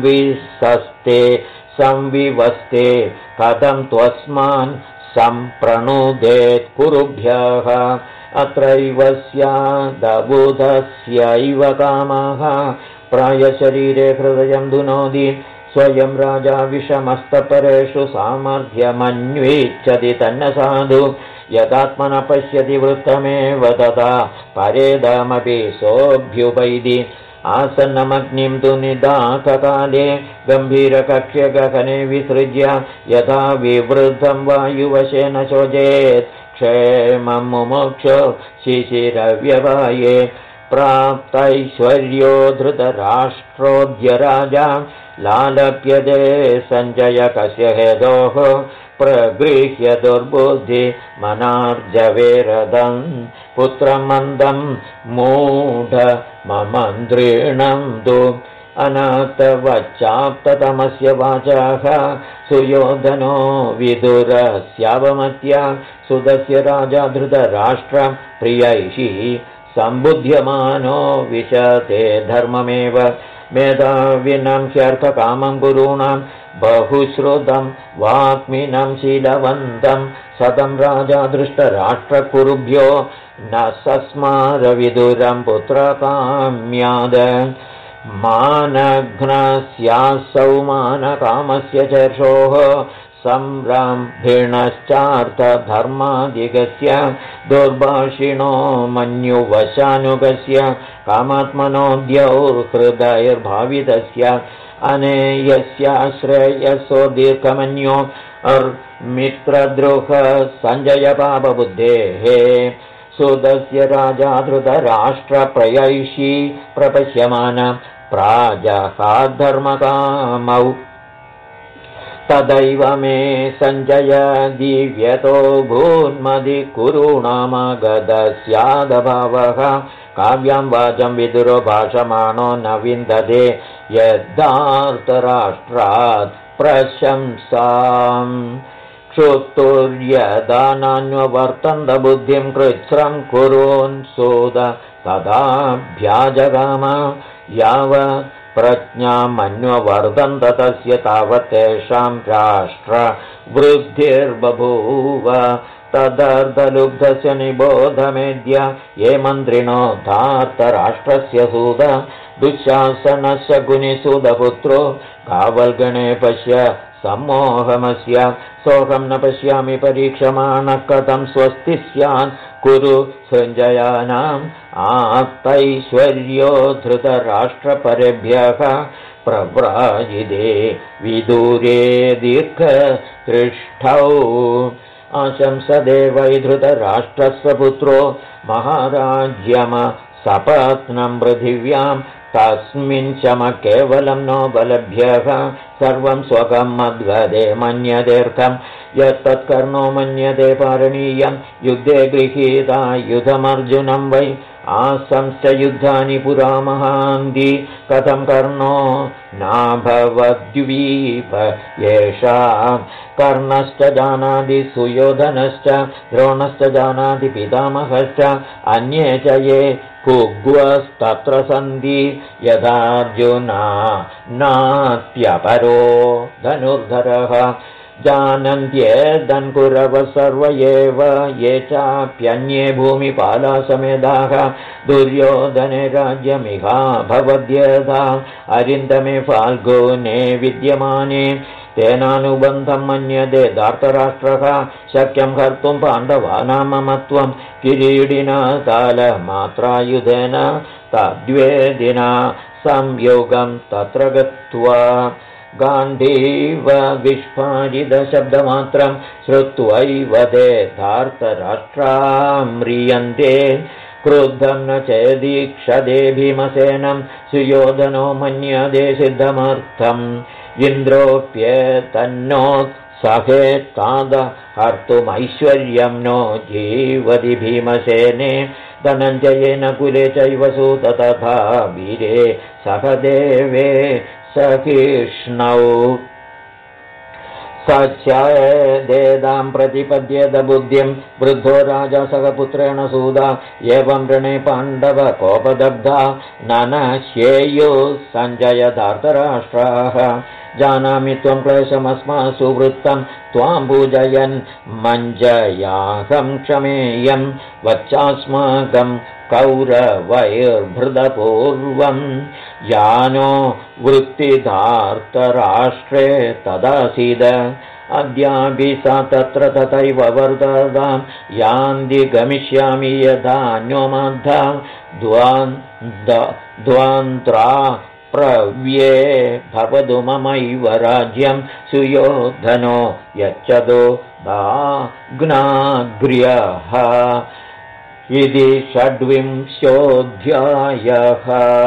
संविवस्ते कथं त्वस्मान् सम्प्रणुदेत् कुरुभ्यः अत्रैव स्यादबुधस्यैव कामः प्रायशरीरे हृदयं दुनोति स्वयं राजा विषमस्तपरेषु सामर्थ्यमन्वीच्छति तन्न साधु यदात्मन पश्यति वृत्तमेव तदा परेदमपि सोऽभ्युपैति आसन्नमग्निं तु निदाककाले गम्भीरकक्ष्यगहने विसृज्य यथा विवृद्धं वायुवशेन शोचेत् क्षेमं मुमुक्षो शिशिरव्यवाये प्राप्तैश्वर्यो धृतराष्ट्रोऽद्य राजा लालप्यते सञ्जयकस्य हेतोः प्रगृह्य दुर्बुद्धिमनार्जवेरदं पुत्रमन्दं मूढममन्त्रिणं तु अनाथवच्चाप्ततमस्य वाचः सुयोधनो विदुरस्यावमत्या सुतस्य राजा धृतराष्ट्रं प्रियैः सम्बुध्यमानो विशते धर्ममेव मेधाविनं ह्यर्थकामं गुरूणां बहुश्रुतं वाक्मिनं शीलवन्तं सतं राजा धृतराष्ट्रकुरुभ्यो न सस्मारविदुरं पुत्रकाम्याद मानघ्नस्यासौ मानकामस्य चर्षोः संरम्भिणश्चार्थधर्मादिगस्य दुर्भाषिणो मन्युवशानुगस्य कामात्मनोद्यौर्हृदयर्भावितस्य अनेयस्याश्रेयसो दीर्घमन्यो मित्रद्रुह सञ्जय पापबुद्धेः सुतस्य राजा धृतराष्ट्रप्रयैषी प्रपश्यमान प्राजहाद्धर्मकामौ तदैव मे सञ्जय दिव्यतो भून्मदिकुरूणामगदस्यादभावः काव्यां वाचं विदुरो भाषमाणो न विन्दते यद्धार्तराष्ट्रात् प्रशंसाम् क्षुत्तुर्यदानान्ववर्तन्त बुद्धिं कृच्छ्रं कुर्वन् सुत तदाभ्याजगाम यावत् प्रज्ञामन्ववर्धन्त तस्य तावत् तेषां राष्ट्रवृद्धिर्बभूव तदर्थलुब्धस्य निबोधमेद्य ये मन्त्रिणो धार्तराष्ट्रस्य सूत दुःशासनस्य गुणिसूदपुत्रो कावल्गणे पश्य सम्मोहमस्य सोऽहं न पश्यामि परीक्षमाणः कथं स्वस्ति स्यान् कुरु सञ्जयानाम् आप्तैश्वर्यो धृतराष्ट्रपरेभ्यः प्रव्राजिते विदूरे दीर्घतृष्ठौ आशंसदे वै धृतराष्ट्रस्य पुत्रो महाराज्यमसपत्नं पृथिव्यां तस्मिन् शम केवलं नोपलभ्यः सर्वं स्वकं मद्गदे मन्यतेऽर्थं यत्तत्कर्णो मन्यते पारणीयं युद्धे गृहीतायुधमर्जुनं वै आसंश्च युद्धानि पुरा महान्ति कथं कर्णो नाभवद्वीप येषां कर्णश्च जानाति सुयोधनश्च द्रोणश्च जानाति पितामहश्च अन्ये च ये कुग्वस्तत्र सन्ति यथार्जुना नात्यपरो धनुर्धरः जानन्त्येदन्कुरवः सर्व एव ये चाप्यन्ये भूमिपालासमेधाः दुर्योधने राज्यमिहा भवद्यथा अरिन्दमे फाल्गुने विद्यमाने तेनानुबन्धं मन्यते धार्तराष्ट्रः शक्यं कर्तुं पाण्डवानां ममत्वं किरीटिना तालमात्रायुधेन तद्वेदिना संयोगं तत्र गत्वा गाण्डीव विस्फारितशब्दमात्रं श्रुत्वैव ते धार्तराष्ट्रां म्रियन्ते क्रुद्धं न चेदीक्षदे भीमसेनं सुयोधनो मन्यते सिद्धमर्थम् इन्द्रोऽप्येतन्नोत्साहेत्ताद हर्तुमैश्वर्यं नो जीवति भीमसेने धनञ्जयेन कुले चैव सूत तथा वीरे सहदेवे सहिष्णौ सच्चेदां प्रतिपद्येत बुद्धिं वृद्धो राजा सखपुत्रेण सूदा एवं ऋणे पाण्डवकोपदग्धा ननश्येयुः सञ्जय धार्तराष्ट्राः जानामि त्वं क्लेशमस्मासु वृत्तं त्वां पूजयन् मञ्जयाहं क्षमेयं वच्चास्माकं कौरवैर्भृतपूर्वं यानो वृत्तिधार्तराष्ट्रे तदासीद अद्यापि सा तत्र तथैव वर्ततां यान्ति गमिष्यामि यथान्योमद्धा द्वान्त्रा प्रव्ये भवतु ममैव राज्यं सुयोधनो यच्छतो दाग्नाग्र्यः इति 26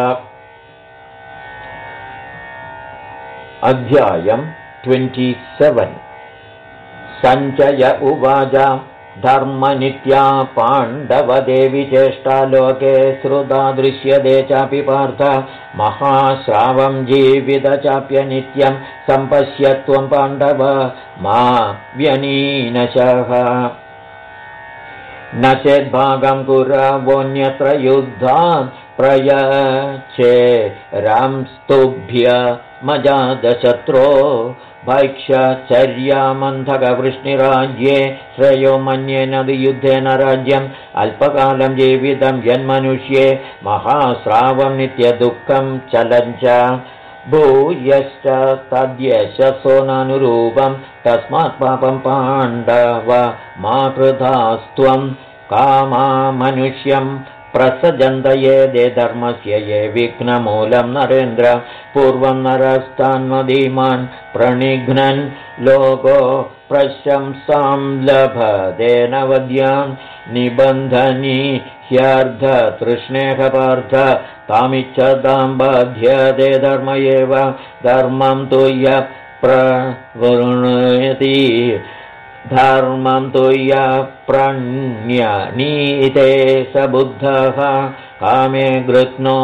अध्यायं 27 सञ्जय उवाच धर्मनित्या पाण्डवदेवी चेष्टा लोके श्रुता दृश्यते चापि पार्थ महाश्रावं जीवित चाप्यनित्यं सम्पश्य त्वं पाण्डव मा व्यनीनशः न चेद्भागं कुरवोऽन्यत्र युद्धान् प्रयच्छेरंस्तुभ्य मजादशत्रो भैक्षचर्यामन्थकवृष्णिराज्ये श्रेयो मन्येन युद्धेन राज्यम् अल्पकालं जीवितं यन्मनुष्ये महाश्रावं नित्यदुःखं चलञ्च भूयश्च तद्यशसो नानुरूपं तस्मात् पापं पाण्डव मा कृतास्त्वं कामामनुष्यं प्रसजन्त ये दे धर्मस्य ये विघ्नमूलं नरेन्द्र पूर्वं नरस्तान्मदीमान् प्रणिघ्नन् लोको प्रशंसां लभते नवद्यां निबन्धनी ह्यर्धतृष्णेह पार्थ तामिच्छतां बाध्यते धर्म एव धर्मं तु यः प्रवृणयति धर्मं तु यः प्रणीते स बुद्धः कामे गृह्णो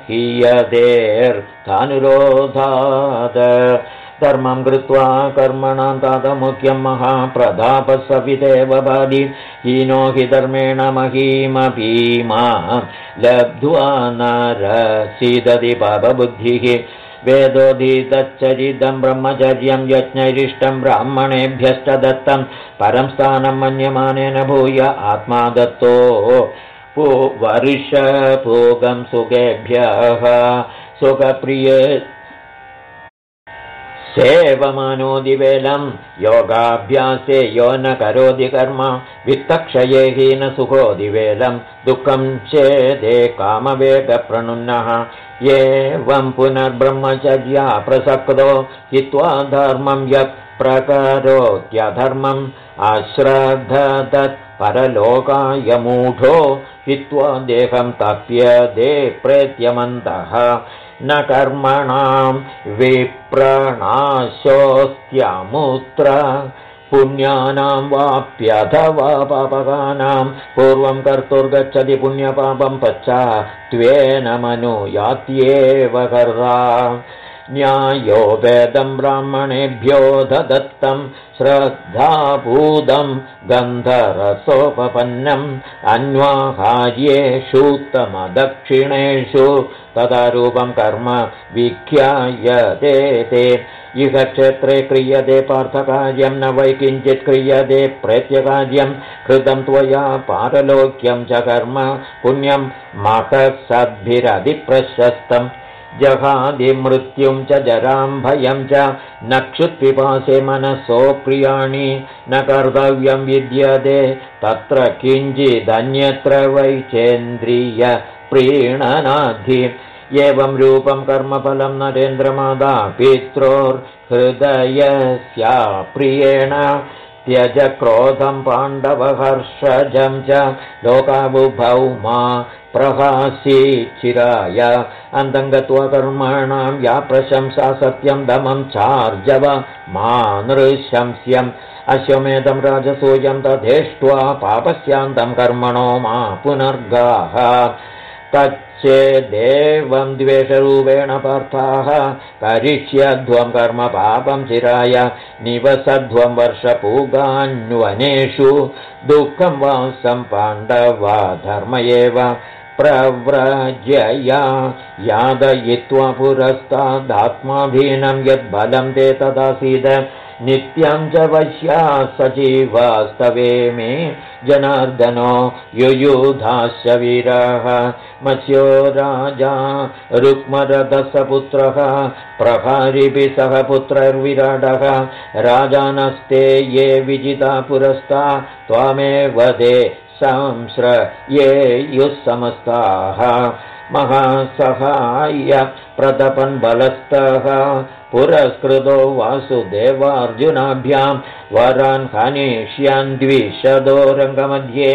हीयतेऽर्थानुरोधात् धर्मं कृत्वा कर्मणां तातमुख्यं महाप्रतापसवितेव बाधि हीनो हि धर्मेण महीमभीमा लब्ध्वा नरसीदति पापबुद्धिः वेदोधीतच्चरितं ब्रह्मचर्यं यज्ञैरिष्टं ब्राह्मणेभ्यश्च दत्तं परं स्थानं मन्यमानेन भूय आत्मा दत्तो वर्षपूगं सुखेभ्यः सुखप्रिये सेवमानो दिवेलं योगाभ्यासे यो न करोति कर्म वित्तक्षये हीन सुखो दिवेलं दुःखं चेदे कामवेगप्रणुन्नः एवं पुनर्ब्रह्मचर्या प्रसक्तो हित्वा धर्मं यः प्रकरोत्यधर्मम् अश्रद्धतत् परलोकाय मूढो हित्वा देहं तप्यते प्रेत्यमन्तः न कर्मणां विप्रणाशोऽस्त्यमुत्र पुण्यानां वाप्यथवा पापकानां पूर्वं कर्तुर्गच्छति पुण्यपापं पश्चात्त्वेन मनुयात्येव कर्ता न्यायोपेदं ब्राह्मणेभ्यो दत्तं श्रद्धापूतं गन्धरसोपपन्नम् अन्वाहार्येषूत्तमदक्षिणेषु तदा रूपं कर्म विख्यायते ते इह क्षेत्रे क्रियते पार्थकार्यं न वै किञ्चित् क्रियते प्रेत्यकार्यं कृतं त्वया पारलोक्यं च कर्म पुण्यं महत्सद्भिरधिप्रशस्तम् जहादिमृत्युं च जरां भयं च न क्षुत्पिपासे मनसो प्रियाणि न कर्तव्यं विद्यते तत्र किञ्चिदन्यत्र वै चेन्द्रिय प्रीणनाद्धि एवं रूपं कर्मफलं नरेन्द्रमादा पित्रोर्हृदयस्याप्रियेण त्यज क्रोधं पाण्डवहर्षजं च लोकाबुभौ मा प्रहासी चिराय अन्तं गत्वा कर्माणां या प्रशंसा सत्यं दमं चार्जव मा नृशंस्यम् अश्वमेधं राजसूयं तथेष्ट्वा पापस्यान्तं कर्मणो मा पुनर्गाः तच्चेदेवं द्वेषरूपेण पार्थाः करिष्यध्वं कर्म पापं चिराय निवसध्वं वर्षपूगान्वनेषु दुःखं वासं पाण्डवा धर्म एव प्रव्रजया यादयित्वा पुरस्तादात्माधीनं यद्बलं ते तदासीद नित्यं च वश्या सजीवास्तवे मे जनार्दनो युयुधास्य वीरः मत्स्यो राजा रुक्मरथसपुत्रः प्रभारिभिः सह पुत्रर्विराडः राजानस्ते ये विजिता पुरस्ता त्वामेव ते संश्रयेयुः समस्ताः महासहाय प्रतपन् बलस्तः पुरस्कृतो वासुदेवार्जुनाभ्यां वरान् हनिष्यन् द्विशतो रङ्गमध्ये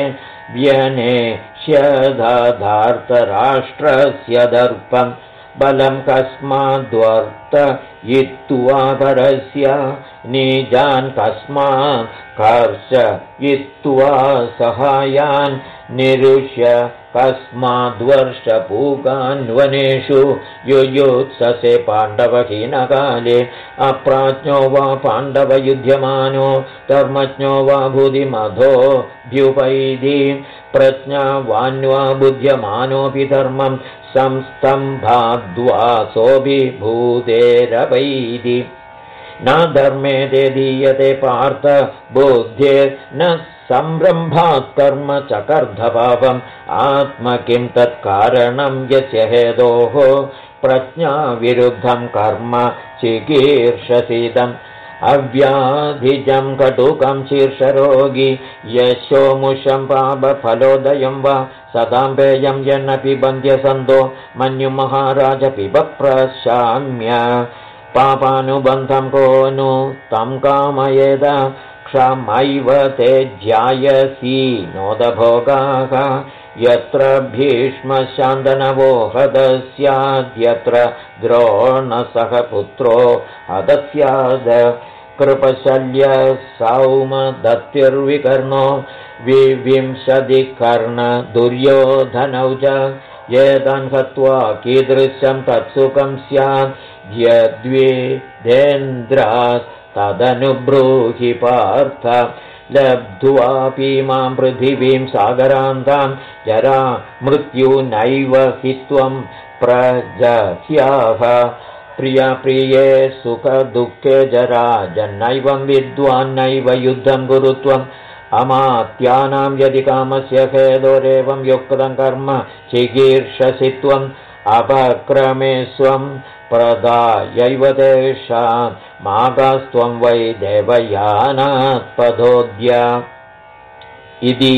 व्यनेष्यधार्तराष्ट्रस्य दर्पं बलं कस्माद्वर्तयित्वा परस्य निजान् कस्मात् कर्षयित्वा सहायान् निरुष्य कस्माद्वर्षपूगान्वनेषु युयुत्ससे पाण्डवहीनकाले अप्राज्ञो वा पाण्डवयुध्यमानो धर्मज्ञो वा बुद्धिमधोऽभ्युपैति प्रज्ञावान्वा बुध्यमानोऽपि धर्मं संस्तम्भाद्वा सोऽभिभूतेरवैति न धर्मे ते दीयते पार्थ बुद्धिर्न संरम्भात् कर्म चकर्धपापम् आत्म किं तत्कारणं यस्य हेतोः प्रज्ञाविरुद्धं कर्म चिकीर्षसीदम् अव्याधिजं कटुकं शीर्षरोगी यशोमुषं पापफलोदयं वा सदां पेयं यन्नपि बन्ध्यसन्तो मन्युमहाराज पिब प्रशाम्य पापानुबन्धं को नु तं कामयेद क्षमैव ते ज्यायसी नोदभोगाः यत्र भीष्मशान्तनवो हतस्याद्यत्र द्रोणसह पुत्रो हतस्याद् कृपशल्य सौमदत्तिर्विकर्णो विंशतिकर्ण दुर्योधनौ च एतान् हत्वा कीदृशं तत्सुखं स्यात् यद्विदेन्द्रास्तदनुब्रूहि पार्थ लब्ध्वापि मां पृथिवीं सागरान्तां जरा मृत्युनैव हि त्वं प्रजह्याः प्रियप्रिये सुखदुःखे जरा जन्नैवं विद्वान्नैव युद्धं कुरु त्वम् अमात्यानां यदि कामस्य हेतोरेवं युक्तं कर्म चिकीर्षसि त्वम् अपक्रमे स्वं प्रदायैव तेषां मागास्त्वं वै देवयानात् पदोद्य इति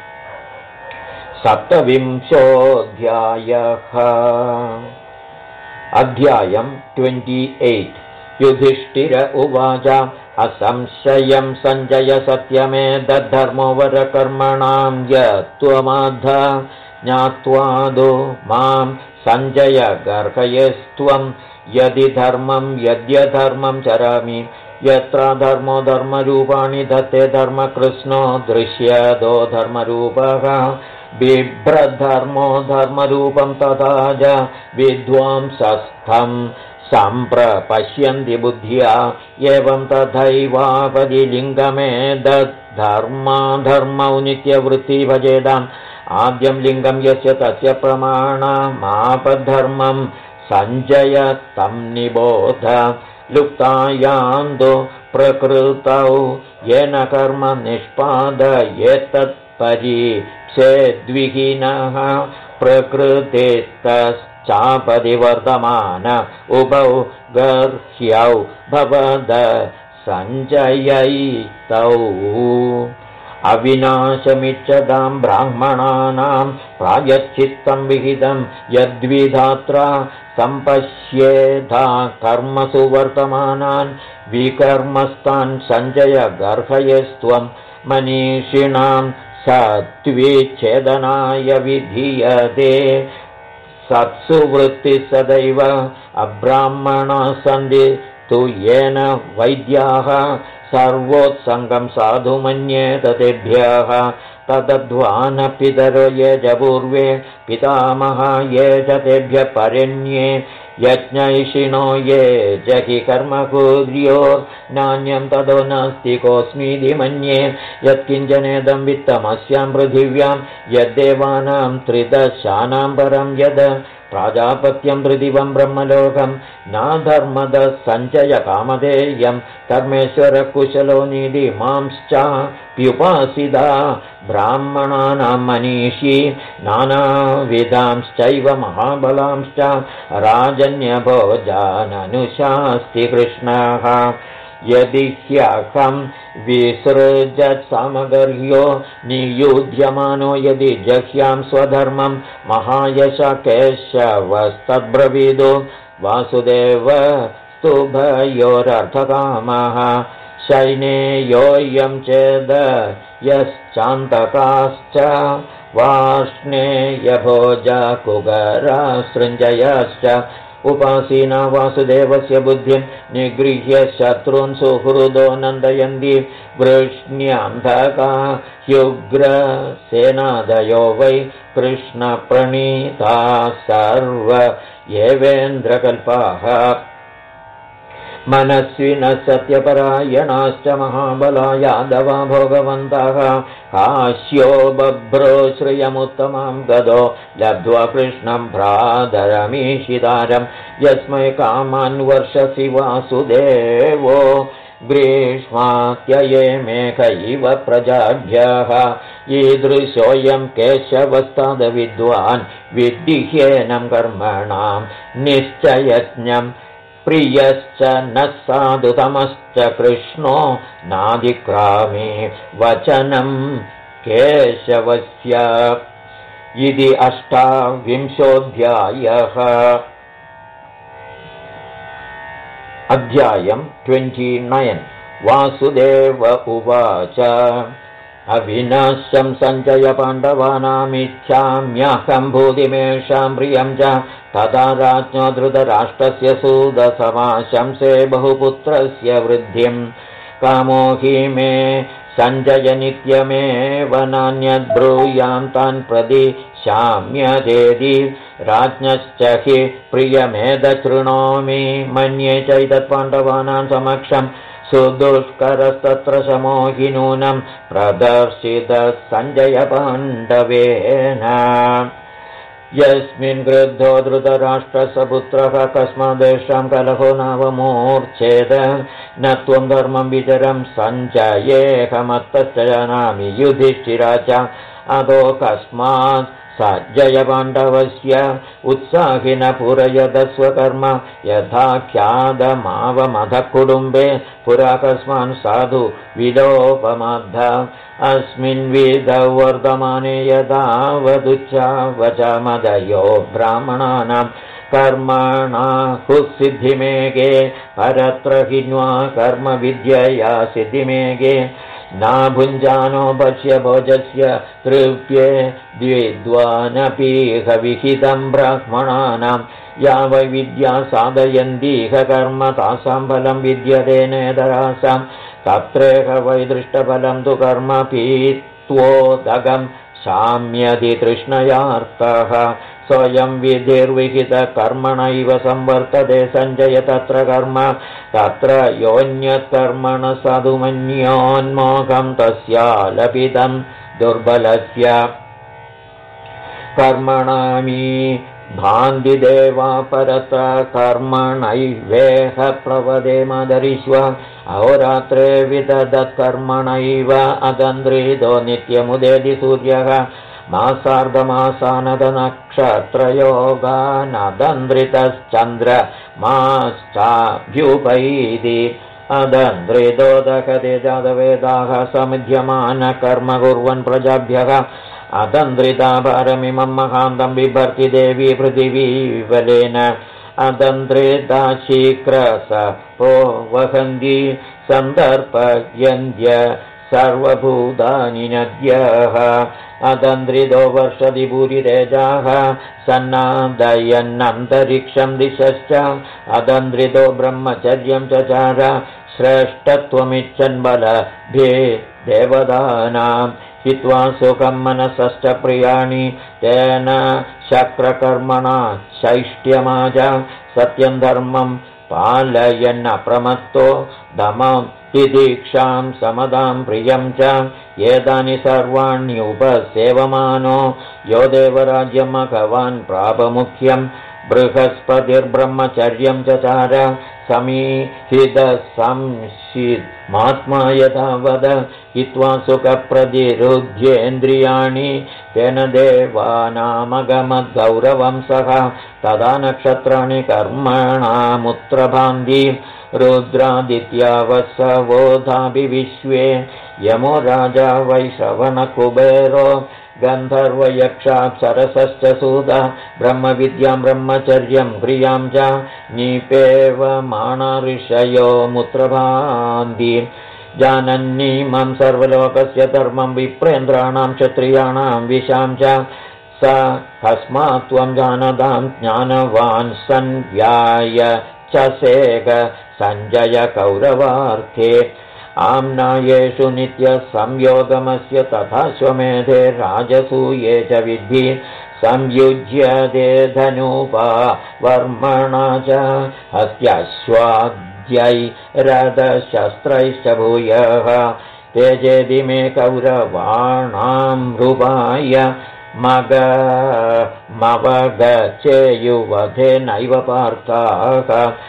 27. अध्यायं 28. युधिष्ठिर उवाच असंशयं सञ्जय सत्यमेतद्धर्मो वरकर्मणां यत्त्वमाद्ध ज्ञात्वादो मां सञ्जय गर्हयस्त्वं यदि धर्मं यद्यधर्मं चरामि यत्र धर्मो धर्मरूपाणि धत्ते धर्मकृष्णो दृश्यदो धर्मरूपः बिभ्रद्धर्मो धर्मरूपं तथा च विद्वांसस्थं सम्प्रपश्यन्ति बुद्ध्या एवं तथैवापदिलिङ्गमेतद्धर्माधर्मौ नित्यवृत्ति भजेदाम् आद्यं लिङ्गं यस्य तस्य प्रमाणमापद्धर्मं सञ्जय तं निबोध लुप्तायान्दो प्रकृतौ येन कर्म निष्पादयेत्तत्परीक्षेद्विहीनः प्रकृतेस्तश्चापरिवर्तमान उभौ गर्ह्यौ भवद सञ्जयैतौ अविनाशमिच्छतां ब्राह्मणानां प्रायश्चित्तं विहितं यद्विधात्रा सम्पश्येधा कर्मसु वर्तमानान् विकर्मस्तान् सञ्जय गर्हयस्त्वं मनीषिणां सत्त्विच्छेदनाय विधीयते सत्सु वृत्तिः सदैव अब्राह्मणाः सन्ति तु येन वैद्याः सर्वोत्सङ्गं साधु मन्येत तेभ्यः तदध्वानपितरो ये च पूर्वे पितामहा ये च तेभ्यः परन्ये यज्ञैषिणो ये च हि कर्मकुर्यो नान्यं ततो नास्ति कोऽस्मीति मन्ये यत्किञ्चनेदं वित्तमस्यां पृथिव्यां यद्देवानां त्रिदशानां परं यद् प्राजापत्यं पृथिवं ब्रह्मलोकं नाधर्मदः सञ्चय कामधेयं धर्मेश्वर कुशलो नीतिमांश्चाप्युपासिता ब्राह्मणानां मनीषी नानाविधांश्चैव महाबलांश्च राजन्यभोजाननुशास्ति कृष्णः यदि ह्यहं विसृजत् समगर्ह्यो नियुध्यमानो यदि जह्यां स्वधर्मं महायश केशवस्तद्ब्रवीदो वासुदेव स्तुभयोरर्थकामः शैनेयोऽयं चेद यश्चान्तकाश्च वार्ष्णेयभोजा कुगरा सृञ्जयश्च उपासीना वासुदेवस्य बुद्धिं निगृह्य शत्रून् सुहृदो नन्दयन्ति वृष्ण्यन्धका ह्युग्रसेनादयो वै कृष्णप्रणीता सर्व एवेन्द्रकल्पाः मनस्विनः सत्यपरायणाश्च महाबला यादवा भोगवन्तः काश्यो बभ्रो श्रियमुत्तमां गदो लब्ध्वा कृष्णं भ्रातरमीशितारं यस्मै कामान् वर्षसि वासुदेवो ग्रीष्मात्यये मेघ इव प्रजाभ्यः ईदृशोऽयं केशवस्तादविद्वान् विद्धिह्येनं कर्मणां निश्चयज्ञम् प्रियश्च न साधुतमश्च कृष्णो नाधिक्रामे वचनं केशवस्य इति 28 अध्यायं 29 वासुदेव उवाच अविनाश्यं सञ्जय पाण्डवानामिच्छाम्यहं भूतिमेषां प्रियं च तदा राज्ञो धृतराष्ट्रस्य सूदसमाशंसे बहुपुत्रस्य वृद्धिं कामो हि मे सञ्जय नित्यमेव नान्यद्ब्रूयां तान् प्रदिशाम्यजेति राज्ञश्च हि प्रियमेदशृणोमि मन्ये चैतत्पाण्डवानां समक्षं सुदुष्करस्तत्र शमो हि नूनं प्रदर्शितः सञ्जय पाण्डवेन यस्मिन् क्रुद्धो धृतराष्ट्रस्य पुत्रः कस्मादेषां कलहो नावमूर्च्छेद न त्वं धर्मं विचरं सञ्जयेऽहमत्तश्च जानामि युधिष्ठिरा च अधो कस्मात् सञ्जय पाण्डवस्य उत्साहिन पुरयदस्वकर्म यथा ख्यातमावमधः कुटुम्बे पुरा कस्मान् साधु विलोपमद्ध अस्मिन् विधौ वर्धमाने यदावदुच्चावचमदयो ब्राह्मणानां कर्मणा हुसिद्धिमेघे परत्र हिन्वा कर्मविद्यया सिद्धिमेघे नाभुञ्जानो पश्य भोजस्य तृप्ये द्विद्वानपीह विहितं ब्राह्मणानां या वै विद्या साधयन्तीह कर्म तासां फलं विद्यते नेतरासां तत्रेह वै दृष्टफलं तु कर्म पीत्वोदगं शाम्यति तृष्णयार्तः स्वयं विधिर्विहितकर्मणैव संवर्तते सञ्जय तत्र कर्म तत्र योऽन्यत्कर्मण साधुमन्योन्मोघं तस्यालपितं दुर्बलस्य कर्मणामि भान्ति देवा परत्र कर्मणैवेह प्लवदे मदरिष्व अहोरात्रे विदधत्कर्मणैव अदन्द्रितो नित्यमुदेति सूर्यः मासार्धमासानदनक्षत्रयोगानदन्द्रितश्चन्द्रमाश्चाभ्युपैति अदन्द्रितो दहते जातवेदाः समुद्यमान कर्म कुर्वन् प्रजाभ्यः अदन्द्रिता पारमिमं महान्तं बिभर्ति देवी पृथिवीबलेन अदन्द्रिता शीघ्रसपो वहन्ति सन्दर्पयन्त्य सर्वभूतानि नद्यः अदन्द्रितो वर्षति भूरितेजाः सन्नादयन्नन्तरिक्षं दिशश्च अदन्द्रितो ब्रह्मचर्यं चचार श्रेष्ठत्वमिच्छन् बलभे देवतानां हित्वा सुखं मनसश्च प्रियाणि तेन शक्रकर्मणा शैष्ट्यमाज सत्यं धर्मं पालयन्नप्रमत्तो दमं तिदीक्षां समदां प्रियं च एतानि सर्वाण्युपसेवमानो यो देवराज्यं भगवान् प्रापमुख्यं बृहस्पतिर्ब्रह्मचर्यं चचार समीहितसंशिद्मात्मा यथा वद हित्वा सुखप्रतिरुध्येन्द्रियाणि तेन देवानामगमद्गौरवं सः तदा नक्षत्राणि कर्मणामुत्र भान्ति रुद्रादित्या वसवोधापि विश्वे यमो राजा वैश्रवणकुबेरो गन्धर्वयक्षाप्सरसश्च सूद ब्रह्मविद्यां ब्रह्मचर्यं क्रियां च निपेवमाना ऋषयो मुत्रभान्ति जानन्नीमं सर्वलोकस्य धर्मं विप्रेन्द्राणां क्षत्रियाणां विशां च स कस्मात् त्वं जानतां ज्ञानवान् सन्व्याय च सेग सञ्जय कौरवार्थे आम्नायेषु नित्यसंयोगमस्य तथा श्वमेधे राजसूये च विद्धि संयुज्यते धनुपा वर्मणा च हस्त्याश्वाद्यैरथशस्त्रैश्च भूयः तेजेदि मे कौरवाणां रूपाय मवगचेयुवधे नैव पार्थाः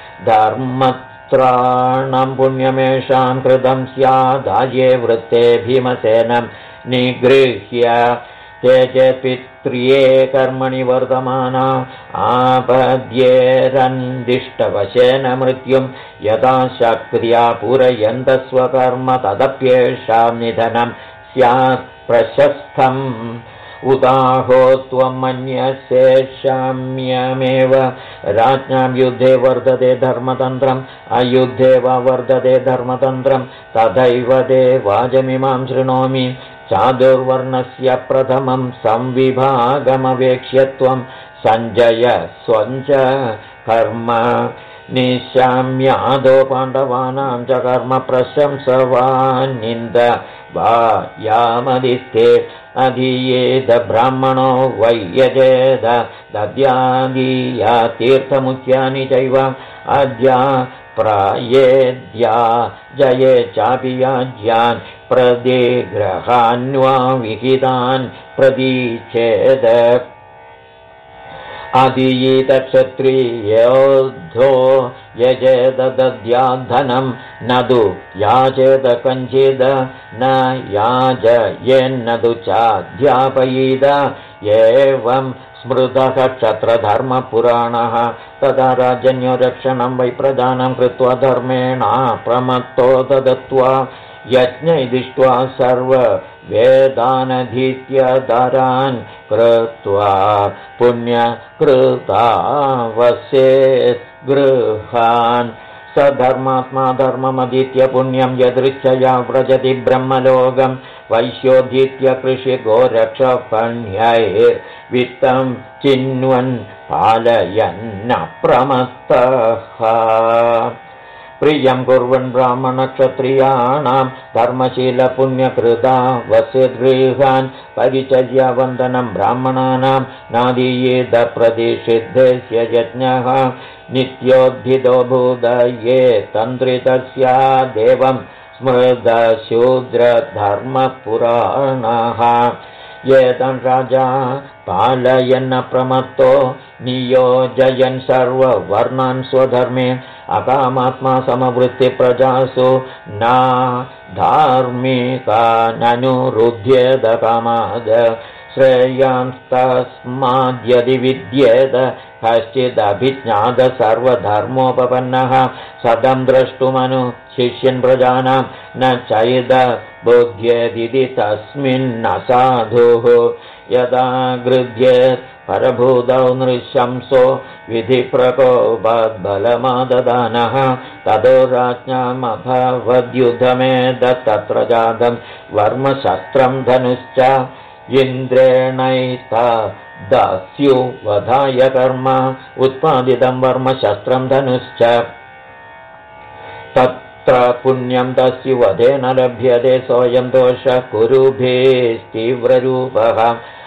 धर्मत्राणं पुण्यमेषां कृतं स्यादाये वृत्ते भीमसेनं निगृह्य ते च पित्र्ये कर्मणि वर्तमाना आपद्येरन्दिष्टवशेन मृत्युं यदा शक्त्या पूरयन्तः स्वकर्म तदप्येषां निधनं स्यात् प्रशस्तम् उदाहो त्वं मन्यसेषाम्यमेव राज्ञां युद्धे वर्धते धर्मतन्त्रम् अयुद्धे वा वर्धते धर्मतन्त्रं तथैव ते वाचमिमां शृणोमि चादुर्वर्णस्य प्रथमं संविभागमवेक्ष्य त्वं सञ्जय स्वञ्च कर्म निशाम्यादो पाण्डवानां च कर्म प्रशंसवान्निन्द वा यामदिस्ते अधीयेद ब्राह्मणो वै यजेद दद्यादीया तीर्थमुख्यानि चैव अद्या प्रायेद्या जये चापि याज्यान् प्रदिग्रहान्वा विहितान् प्रदीच्छेद अधीयीतक्षत्रियोद्धो यजेद दद्याद्धनं न तु याचेद कञ्चिद न याजयेन्न तु चाध्यापयीद एवं स्मृतः क्षत्रधर्मपुराणः तदा राजन्यो रक्षणं वै प्रदानं कृत्वा धर्मेणाप्रमत्तो दत्त्वा यज्ञै दिष्ट्वा सर्ववेदानधीत्यधरान् कृत्वा पुण्यकृतावसेत् गृहान् स धर्मात्मा धर्ममधीत्य पुण्यं यदृच्छया व्रजति ब्रह्मलोकं वैश्योधीत्य कृषिगोरक्षपण्यैर्वित्तं चिन्वन् पालयन्नप्रमत्तः प्रियं कुर्वन् ब्राह्मणक्षत्रियाणां धर्मशीलपुण्यकृता वस्यगृहान् परिचर्यावन्दनं ब्राह्मणानां नादीयेद प्रतिषिद्धस्य यज्ञः नित्योद्धितो भूदये तन्त्रितस्या देवं स्मृतशूद्रधर्मपुराणः येतन् राजा पालयन्न प्रमत्तो नियोजयन् सर्ववर्णान् स्वधर्मे अकामात्मा समवृत्तिप्रजासु न धार्मिकाननुरुध्येद कामाद श्रेयांस्तस्माद्यदि विद्येद कश्चिदभिज्ञात सर्वधर्मोपपन्नः सदं द्रष्टुमनुशिष्यन् प्रजानां न चैद बोध्येदिति तस्मिन्न साधुः यदा गृह्येत् परभूतौ नृशंसो विधिप्रकोपाद्बलमाददानः ततो राज्ञामभवद्युद्धमेतत्र जातं वर्मशस्त्रं धनुश्च इन्द्रेणैतदस्यु वधाय कर्म उत्पादितं वर्मशस्त्रं धनुश्च तत्र पुण्यं तस्य वधेन लभ्यते सोऽयं दोषः कुरुभिस्तीव्ररूपः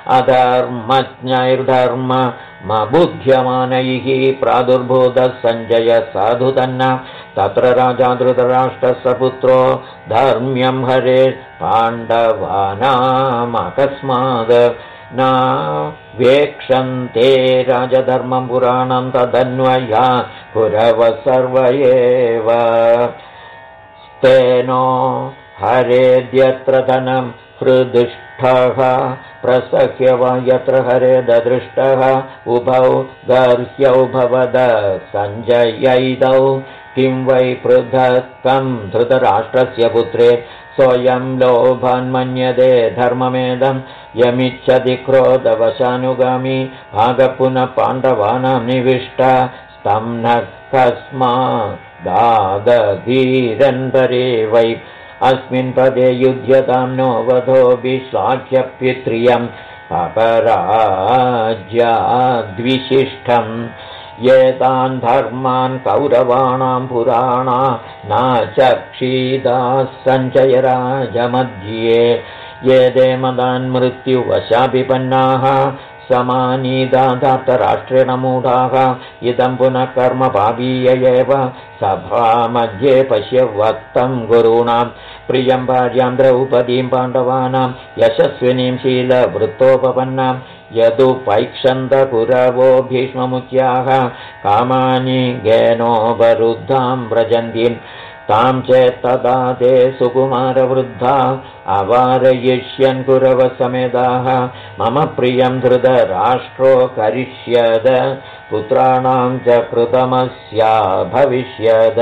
अधर्मज्ञैर्धर्ममबुध्यमानैः प्रादुर्भूतः सञ्जय साधु तन्न तत्र राजा धृतराष्ट्रः सपुत्रो धर्म्यं हरे पाण्डवानामकस्मात् न वेक्षन्ते राजधर्मं पुराणं तदन्वया पुरवः सर्व एव स्तेनो हरेद्यत्र धनं हृदिष्ठः प्रसह्य वा यत्र हरेददृष्टः उभौ गर्ह्यौ भवद सञ्जयैदौ किं वै पृथक्कं धृतराष्ट्रस्य पुत्रे सोऽयं लोभान्मन्यते धर्ममेदं यमिच्छति क्रोधवशानुगामी भागपुनः पाण्डवानां निविष्ट स्तम्नः कस्मादादधीरन्तरे वै अस्मिन् पदे युध्यतां नो वधोऽभिश्लाघ्य पित्र्यं अपराज्याद्विशिष्टम् एतान् धर्मान् कौरवाणां पुराणा नाचक्षीदाः सञ्चयराजमध्ये ये देमदान् मृत्युवशाभिपन्नाः समानीदाधार्तराष्ट्रेण मूढाः इदं पुनः कर्म पापीय एव सभामध्ये पश्य वक्तं गुरूणां प्रियं भार्यां द्रौपदीं पाण्डवानां यशस्विनीं शीलवृत्तोपपन्नां यदुपैक्षन्तकुरवो भीष्ममुख्याः कामानि घेनोपरुद्धां व्रजन्तीं तां चेत्तदा ते सुकुमारवृद्धा अवारयिष्यन् कुरवसमेदाः मम प्रियं धृतराष्ट्रो करिष्यद पुत्राणां च कृतमस्या भविष्यद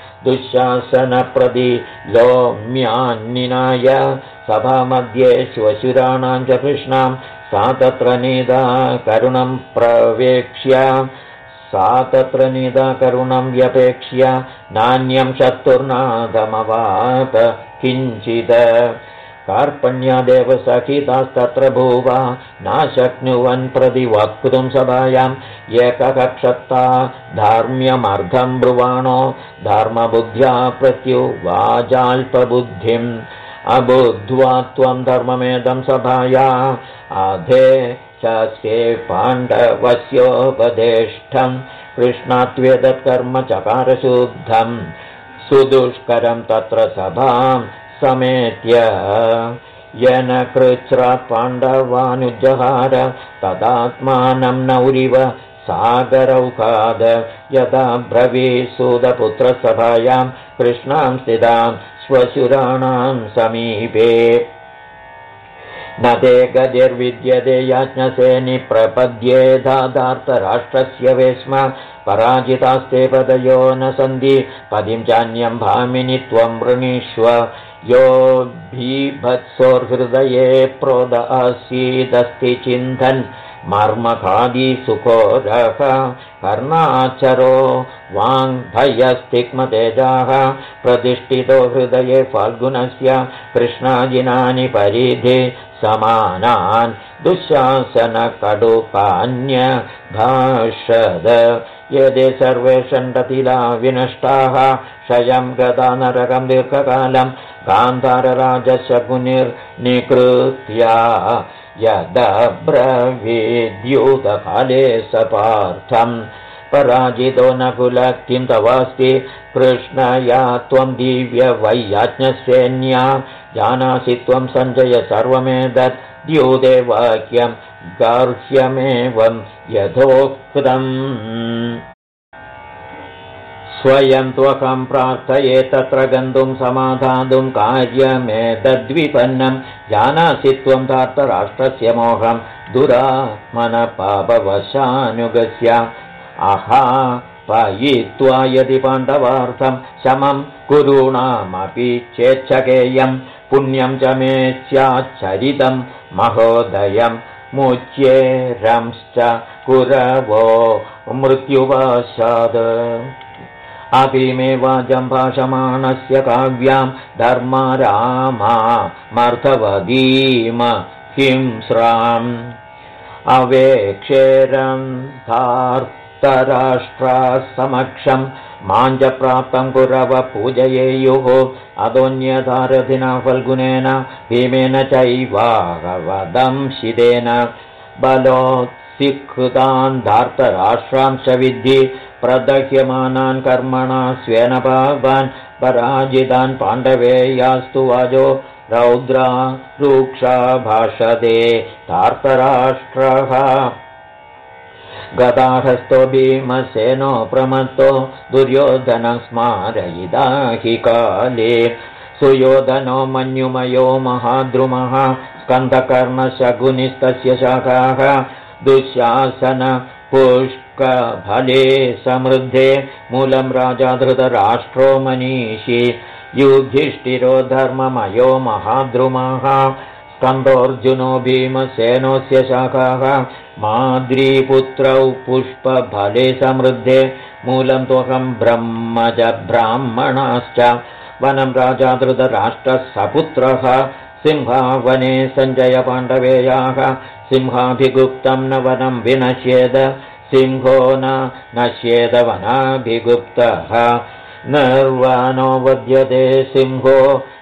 दुःशासनप्रतिलोम्यान्निनाय सभामध्ये श्वशुराणां च कृष्णां सा तत्र निदा करुणं प्रवेक्ष्य सा तत्र निदाकरुणं व्यपेक्ष्य नान्यं शत्रुर्नादमवाप किञ्चित् कार्पण्यादेव सखितास्तत्र भूवा नाशक्नुवन् प्रतिवक्तुं सभायाम् एककक्षत्ता धार्म्यमर्धं ब्रुवाणो धर्मबुद्ध्या प्रत्युवाजाल्पबुद्धिम् अबुद्ध्वा त्वं धर्ममेदं सभाया आधे चास्ये पाण्डवस्योपदेष्टं कृष्णात्वेदत्कर्म चकारशुद्धं सुदुष्करं तत्र सभां समेत्य येन कृच्छ्रात् पाण्डवानुज्जहार तदात्मानं नौरिव सागरौकाद यदा ब्रवीसूदपुत्रसभायां कृष्णां स्थितां श्वशुराणां समीपे न ते गतिर्विद्यते याज्ञसेनि प्रपद्ये धार्तराष्ट्रस्य वेश्म पराजितास्ते पदयो न सन्ति पदिं चान्यं भामिनि त्वं वृणीष्व यो भीभत्सोर्हृदये प्रोद आसीदस्ति चिन्तन् मर्मखादी सुखोदः कर्णाचरो वाङ्भयस्तिग्मतेजाः प्रतिष्ठितो हृदये फाल्गुनस्य कृष्णाजिनानि परिधि समानान् दुःशासनकडुकान्यभाषद यदि सर्वे षण्डतिला विनष्टाः क्षयं गता नरकं दीर्घकालं गान्धारराजशकुनिर्निकृत्या यदब्रवीद्यूतकाले सपार्थम् पराजितो नकुलः किं तवास्ति कृष्णया त्वं दिव्यवैयाज्ञसेन्या जानासि त्वं सञ्जय सर्वमेतत् द्यूते वाक्यं गार्ह्यमेवं यथोक्तम् स्वयं त्वकं प्रार्थये तत्र गन्तुं समाधातुं कार्यमेतद्विपन्नं जानासि त्वं धार्तराष्ट्रस्य मोहं दुरामनपापवशानुगस्य पयित्वा यदि पाण्डवार्थं शमं कुरूणामपि चेच्छकेयं पुण्यं च मे स्याच्चरितं महोदयं मुच्येरंश्च कुरवो मृत्युवशात् अपि मे वाचं भाषमाणस्य काव्यां धर्मरामामर्थवदीम हिंस्राम् अवेक्षेरं धार्तराष्ट्रासमक्षं माञ्च प्राप्तं कुरव पूजयेयुः अदोन्यधारथिना फल्गुनेन भीमेन चैवागवदंशितेन बलोत्सिक्तान् धार्तराष्ट्रांश्च विद्धि प्रदह्यमानान् कर्मणा स्वेन पापान् पराजितान् पाण्डवेयास्तु वाजो रौद्रा रूक्षा भाषते धार्तराष्ट्रः गदाहस्तो भीमसेनो प्रमत्तो दुर्योधनं स्मारयिता हि काले सुयोधनो मन्युमयो महाद्रुमः स्कन्धकर्णशकुनिस्तस्य शाखाः दुःशासन पुष्कफले समृद्धे मूलं राजा धृतराष्ट्रो मनीषी युधिष्ठिरो धर्ममयो महाद्रुमः स्कन्धोऽर्जुनो भीमसेनोऽस्य शाखाः माद्रीपुत्रौ पुष्पफले समृद्धे मूलं त्वहं ब्रह्मज ब्राह्मणाश्च वनं राजा धृतराष्ट्रः सपुत्रः सिंहावने सञ्जय पाण्डवेयाः सिंहाभिगुप्तं न वनं विनश्येद सिंहो न नश्येद वनाभिगुप्तः निर्वनो वध्यते सिंहो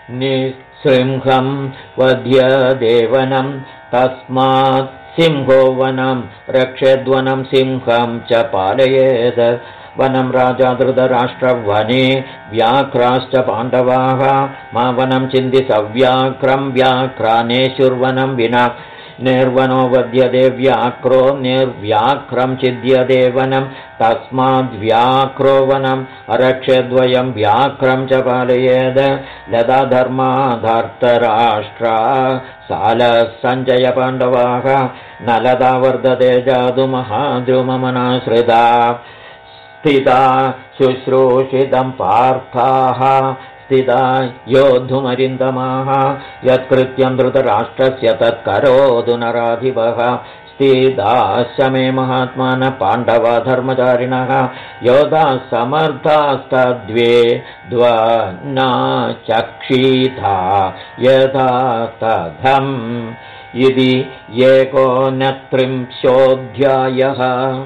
निःसिंहं वध्यते वनं तस्मात् सिंहो वनं रक्षेद्वनं सिंहं च पालयेत् वनं राजा धृतराष्ट्रवने व्याघ्राश्च पाण्डवाः मा वनं चिन्ति सव्याघ्रं व्याघ्रानेशुर्वनं विना निर्वनो वध्यते व्याघ्रो निर्व्याघ्रं छिद्यते वनं तस्माद्व्याघ्रो वनं रक्षेद्वयं व्याघ्रं च पालयेत् लता धर्मा धार्तराष्ट्रा सालः सञ्जय पाण्डवाः न लता वर्धते जातुमहाद्रुममनाश्रिता स्थिता शुश्रूषितं पार्थाः स्थिता योद्धुमरिन्दमाः यत्कृत्यं धृतराष्ट्रस्य तत्करोतु नराधिपः स्थिताश्च मे महात्मानः पाण्डवा धर्मचारिणः योधाः समर्थास्तद्वे द्वना चक्षिथा यथा तथम् इति 19:3